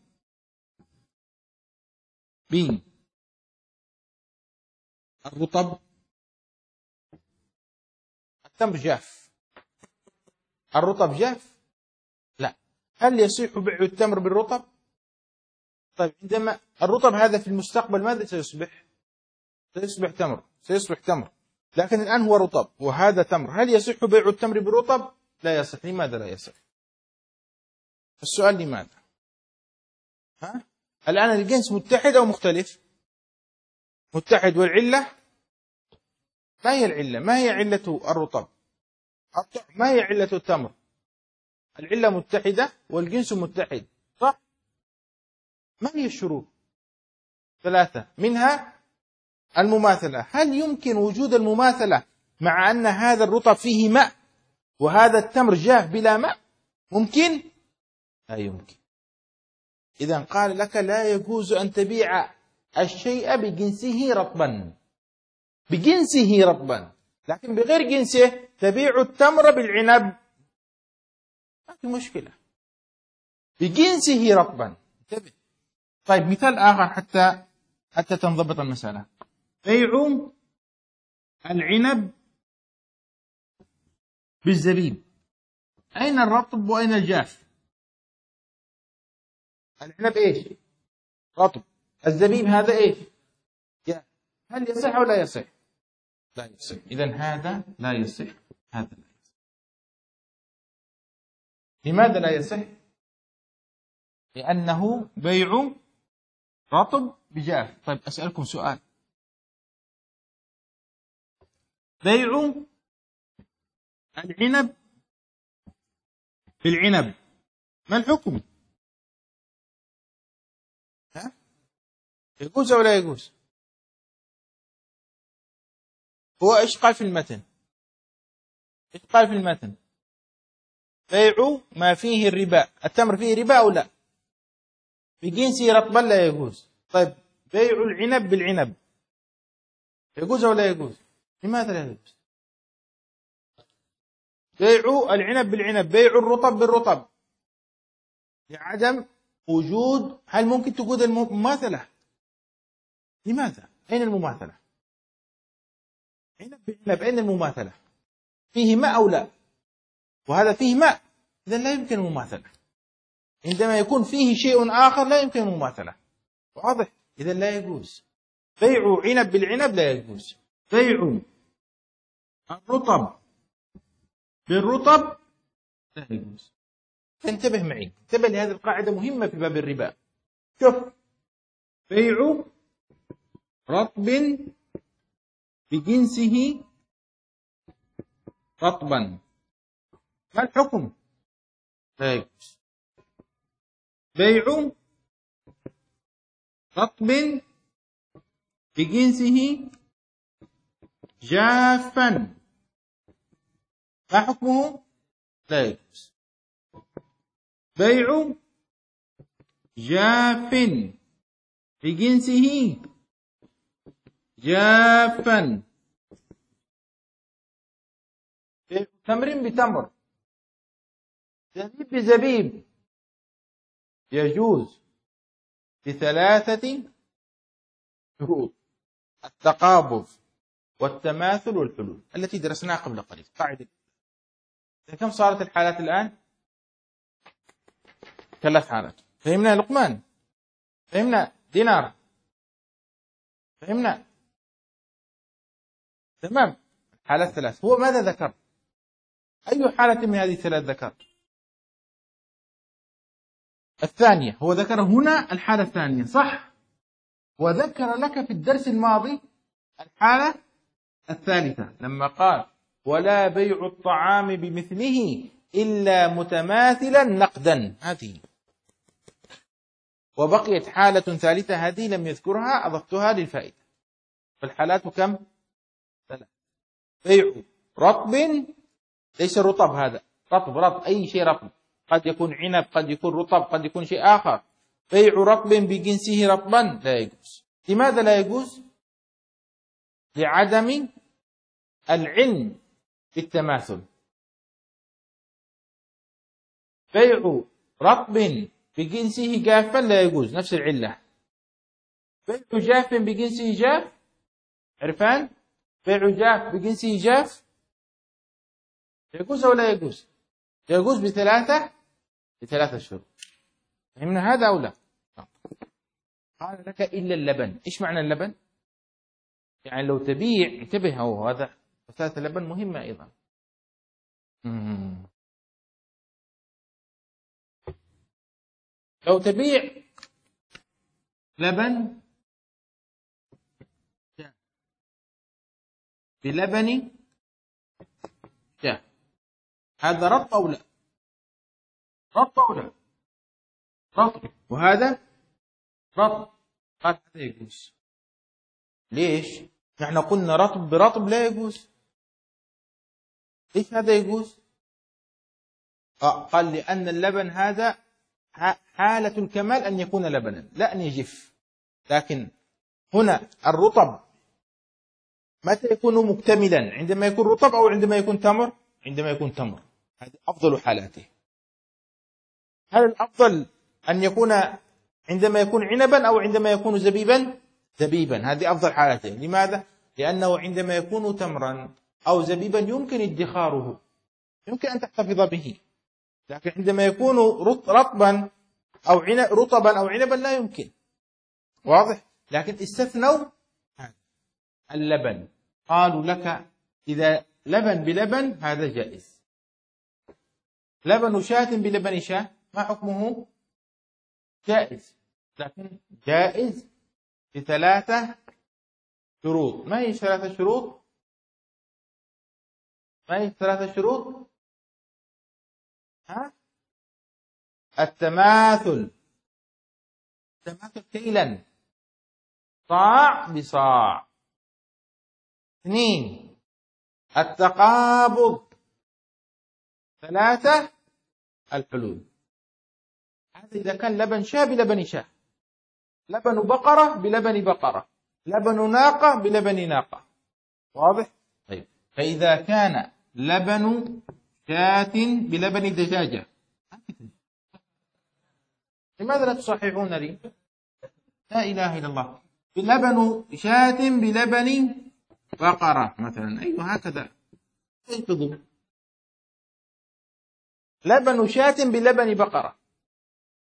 بالرطب؟ التمر جاف، الرطب جاف؟ لا. هل يصح بيع التمر بالرطب؟ طيب، عندما الرطب هذا في المستقبل ماذا سيصبح؟ سيصبح تمر، سيصبح تمر، لكن الآن هو رطب وهذا تمر. هل يصح بيع التمر بالرطب؟ لا يصح. لماذا لا يصح؟ السؤال لماذا؟ الآن الجنس متحد أو مختلف؟ متحد. والعلة ما هي العلة؟ ما هي علة الرطب؟ ما هي علة التمر؟ العلة متحدة والجنس متحد، صح؟ ما هي الشروط؟ 3 منها المماثلة. هل يمكن وجود المماثلة مع أن هذا الرطب فيه ماء وهذا التمر جاف بلا ماء؟ ممكن؟ لا يمكن. إذن قال لك لا يجوز أن تبيع الشيء بجنسه رطبا، بجنسه رطبا، لكن بغير جنسه تبيع التمر بالعنب، ما في مشكلة، بجنسه رطبا. انتبه. طيب، مثال آخر حتى تنضبط المسألة: بيع العنب بالزبيب. أين الرطب وأين الجاف؟ العنب إيش؟ رطب. الزبيب هذا إيش؟ جاف. هل يصح أو لا يصح؟ لا يصح. إذن هذا لا يصح، هذا لا يصح. لماذا لا يصح؟ لأنه بيع رطب بجاف. طيب، أسألكم سؤال: بيع العنب بالعنب ما الحكم؟ يجوز أو لا يجوز؟ هو إيش قال في المتن؟ إيش قال في المتن؟ بيع ما فيه الربا، التمر فيه ربا أو لا؟ بجنسه رطبا لا يجوز. طيب، بيع العنب بالعنب يجوز أو لا يجوز؟ لماذا لا يجوز؟ بيع العنب بالعنب، بيع الرطب بالرطب، لعدم وجود. هل ممكن توجد المماثلة؟ لماذا؟ أين المماثلة؟ عنب بالعنب، أين المماثلة؟ فيه ماء أو لا؟ وهذا فيه ماء، إذن لا يمكن المماثلة. عندما يكون فيه شيء آخر لا يمكن المماثلة. واضح؟ إذا لا يجوز بيع عنب بالعنب، لا يجوز بيع الرطب بالرطب، لا يجوز. انتبه معي، انتبه لهذه القاعدة مهمة في باب الربا. شوف، بيع رطب بجنسه رطبا، ما الحكم؟ لا يجوز. بيع رطب بجنسه جافا، ما حكمه؟ لا يجوز. بيع جاف بجنسه جافا. تمر بتمر، زبيب بزبيب، يجوز بثلاثة شروط: التقابض والتماثل والحلول التي درسناها قبل قليل. قاعدة. كم صارت الحالات الآن؟ 3 حالات. فهمنا لقمان؟ فهمنا دينار؟ فهمنا؟ تمام. حالات 3. هو ماذا ذكر؟ أي حالة من هذه 3 ذكر؟ الثانية. هو ذكر هنا الحالة الثانية، صح؟ وذكر لك في الدرس الماضي الحالة الثالثة لما قال: ولا بيع الطعام بمثله إلا متماثلا نقدا. هذه. وبقيت حالة ثالثة هذه لم يذكرها، أضفتها للفائدة. فالحالات كم؟ 3. بيع رطب، ليس رطب هذا، رطب أي شيء رطب، قد يكون عنب، قد يكون رطب، قد يكون شيء آخر. بيع رطب بجنسه رطبا لا يجوز. لماذا لا يجوز؟ لعدم العلم بالتماثل. بيع رطب بجنسه جافا لا يجوز، نفس العلة. بيع جاف بجنسه جاف، عرفان؟ بيع جاف بجنسه جاف يجوز أو لا يجوز؟ يجوز بثلاثة شروط. فهمنا هذا أو لا؟ قال لك إلا اللبن. إيش معنى اللبن؟ يعني لو تبيع، انتبه، هو هذا مسألة اللبن مهمة أيضا. لو تبيع لبن بلبن شاة، هذا رطب أو لا؟ رطب أو لا؟ رطب. وهذا رطب. قال هذا يجوز. ليش؟ نحن قلنا رطب برطب لا يجوز. ليش هذا يجوز؟ قال لأن اللبن هذا حالة الكمال أن يكون لبنا، لا أن يجف. لكن هنا الرطب متى يكون مكتملا؟ عندما يكون رطب أو عندما يكون تمر؟ عندما يكون تمر. هذه أفضل حالاته. هل الأفضل أن يكون عندما يكون عنبا أو عندما يكون زبيبا؟ زبيبا. هذه أفضل حالاته. لماذا؟ لأنه عندما يكون تمرا أو زبيبا يمكن ادخاره، يمكن أن تحتفظ به. لكن عندما يكون رطبا أو رطبا أو عنبا لا يمكن. واضح؟ لكن استثنوا اللبن، قالوا لك إذا لبن بلبن هذا جائز. لبن شاة بلبن شاة ما حكمه؟ جائز، لكن جائز ب3 شروط. ما هي 3 شروط؟ ما هي 3 شروط؟ التماثل كيلا، صاع بصاع. 2 التقابض. 3 الحلول. هذا إذا كان لبن شاة بلبن شاة، لبن بقرة بلبن بقرة، لبن ناقة بلبن ناقة. واضح؟ طيب، فإذا كان لبن شاة بلبن دجاجة، لماذا لا تصححون لي؟ لا إله إلا الله. لبن شاة بلبن بقرة مثلا، أيوة هكذا انقضوا. لبن شاة بلبن بقرة،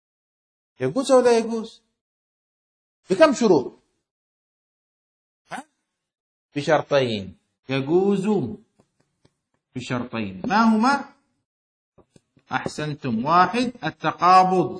يجوز أو لا يجوز؟ بكم شروط؟ بشرطين. يجوز بشرطين. ما هما؟ أحسنتم. 1 التقابض،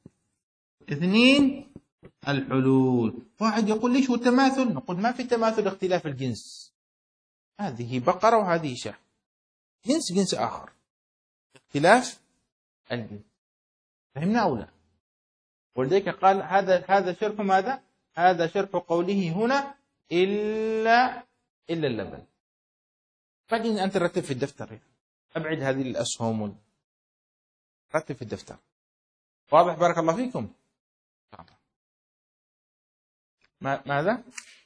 2 الحلول. واحد يقول ليش هو التماثل؟ نقول ما في تماثل، اختلاف الجنس. هذه بقرة وهذه شاة، جنس آخر، اختلاف الجنس. فهمنا أو لا؟ ولذلك قال هذا شرح ماذا؟ هذا شرح قوله هنا إلا اللبن. بعدين أنت رتب في الدفتر، أبعد هذه الأسهم، رتب في الدفتر. واضح؟ بارك الله فيكم. ماذا؟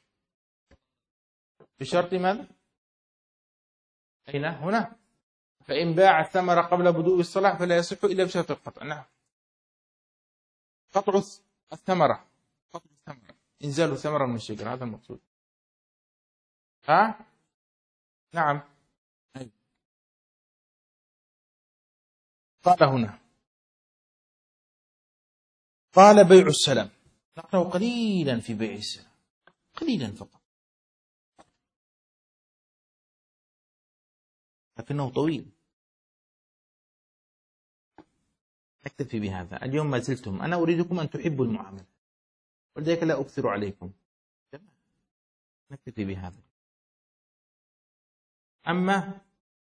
بشرط ماذا؟ أين؟ هنا. فإن باع الثمرة قبل بدء الصلاح فلا يصح إلا بشرط القطع. نعم، قطع الثمرة، قطع الثمرة، إنزال الثمرة من الشجرة، هذا المقصود. ها؟ نعم. أيوة. قال هنا، قال بيع السلام. نقرأ قليلا في بيع السلام، قليلا فقط، لكنه طويل. أكتفي بهذا اليوم. ما زلتم، أنا أريدكم أن تحبوا المعاملة، ولذلك لا أكثر عليكم. نكتفي بهذا. أما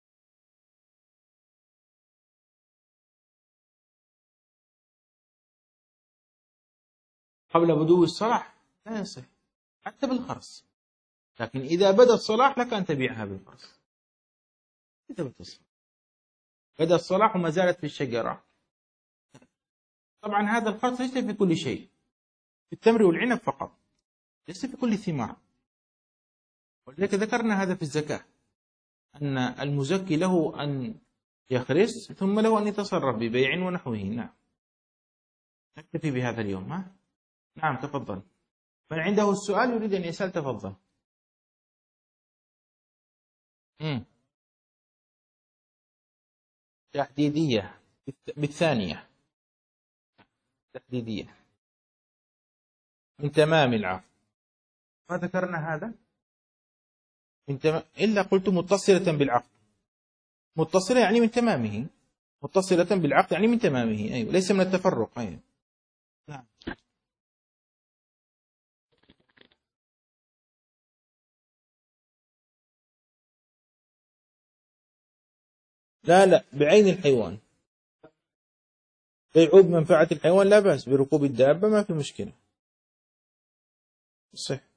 قبل بدو الصلاح لا يصح حتى بالخرص، لكن إذا بدأ الصلاح لك أن تبيعها بالخرص. إذا بدأ الصلاح وما زالت في الشجرة، طبعا هذا الخرص ليس في كل شيء، في التمر والعنب فقط، ليس في كل الثمار. ولذلك ذكرنا هذا في الزكاة، أن المزكي له أن يخرس ثم له أن يتصرف ببيع ونحوه. نعم، نكتفي بهذا اليوم. ها؟ نعم، تفضل. من عنده السؤال يريد أن يسأل تفضل. تحديدية بالثانية، تحديدية من تمام العقد. ما ذكرنا هذا إلا قلت متصلة بالعقد. متصلة يعني من تمامه، متصلة بالعقد يعني من تمامه. أيوة، ليس من التفرق. أيوة. نعم. لا، بعين الحيوان. بيع بمنفعة الحيوان لا بأس، بركوب الدابة ما في مشكلة، صح.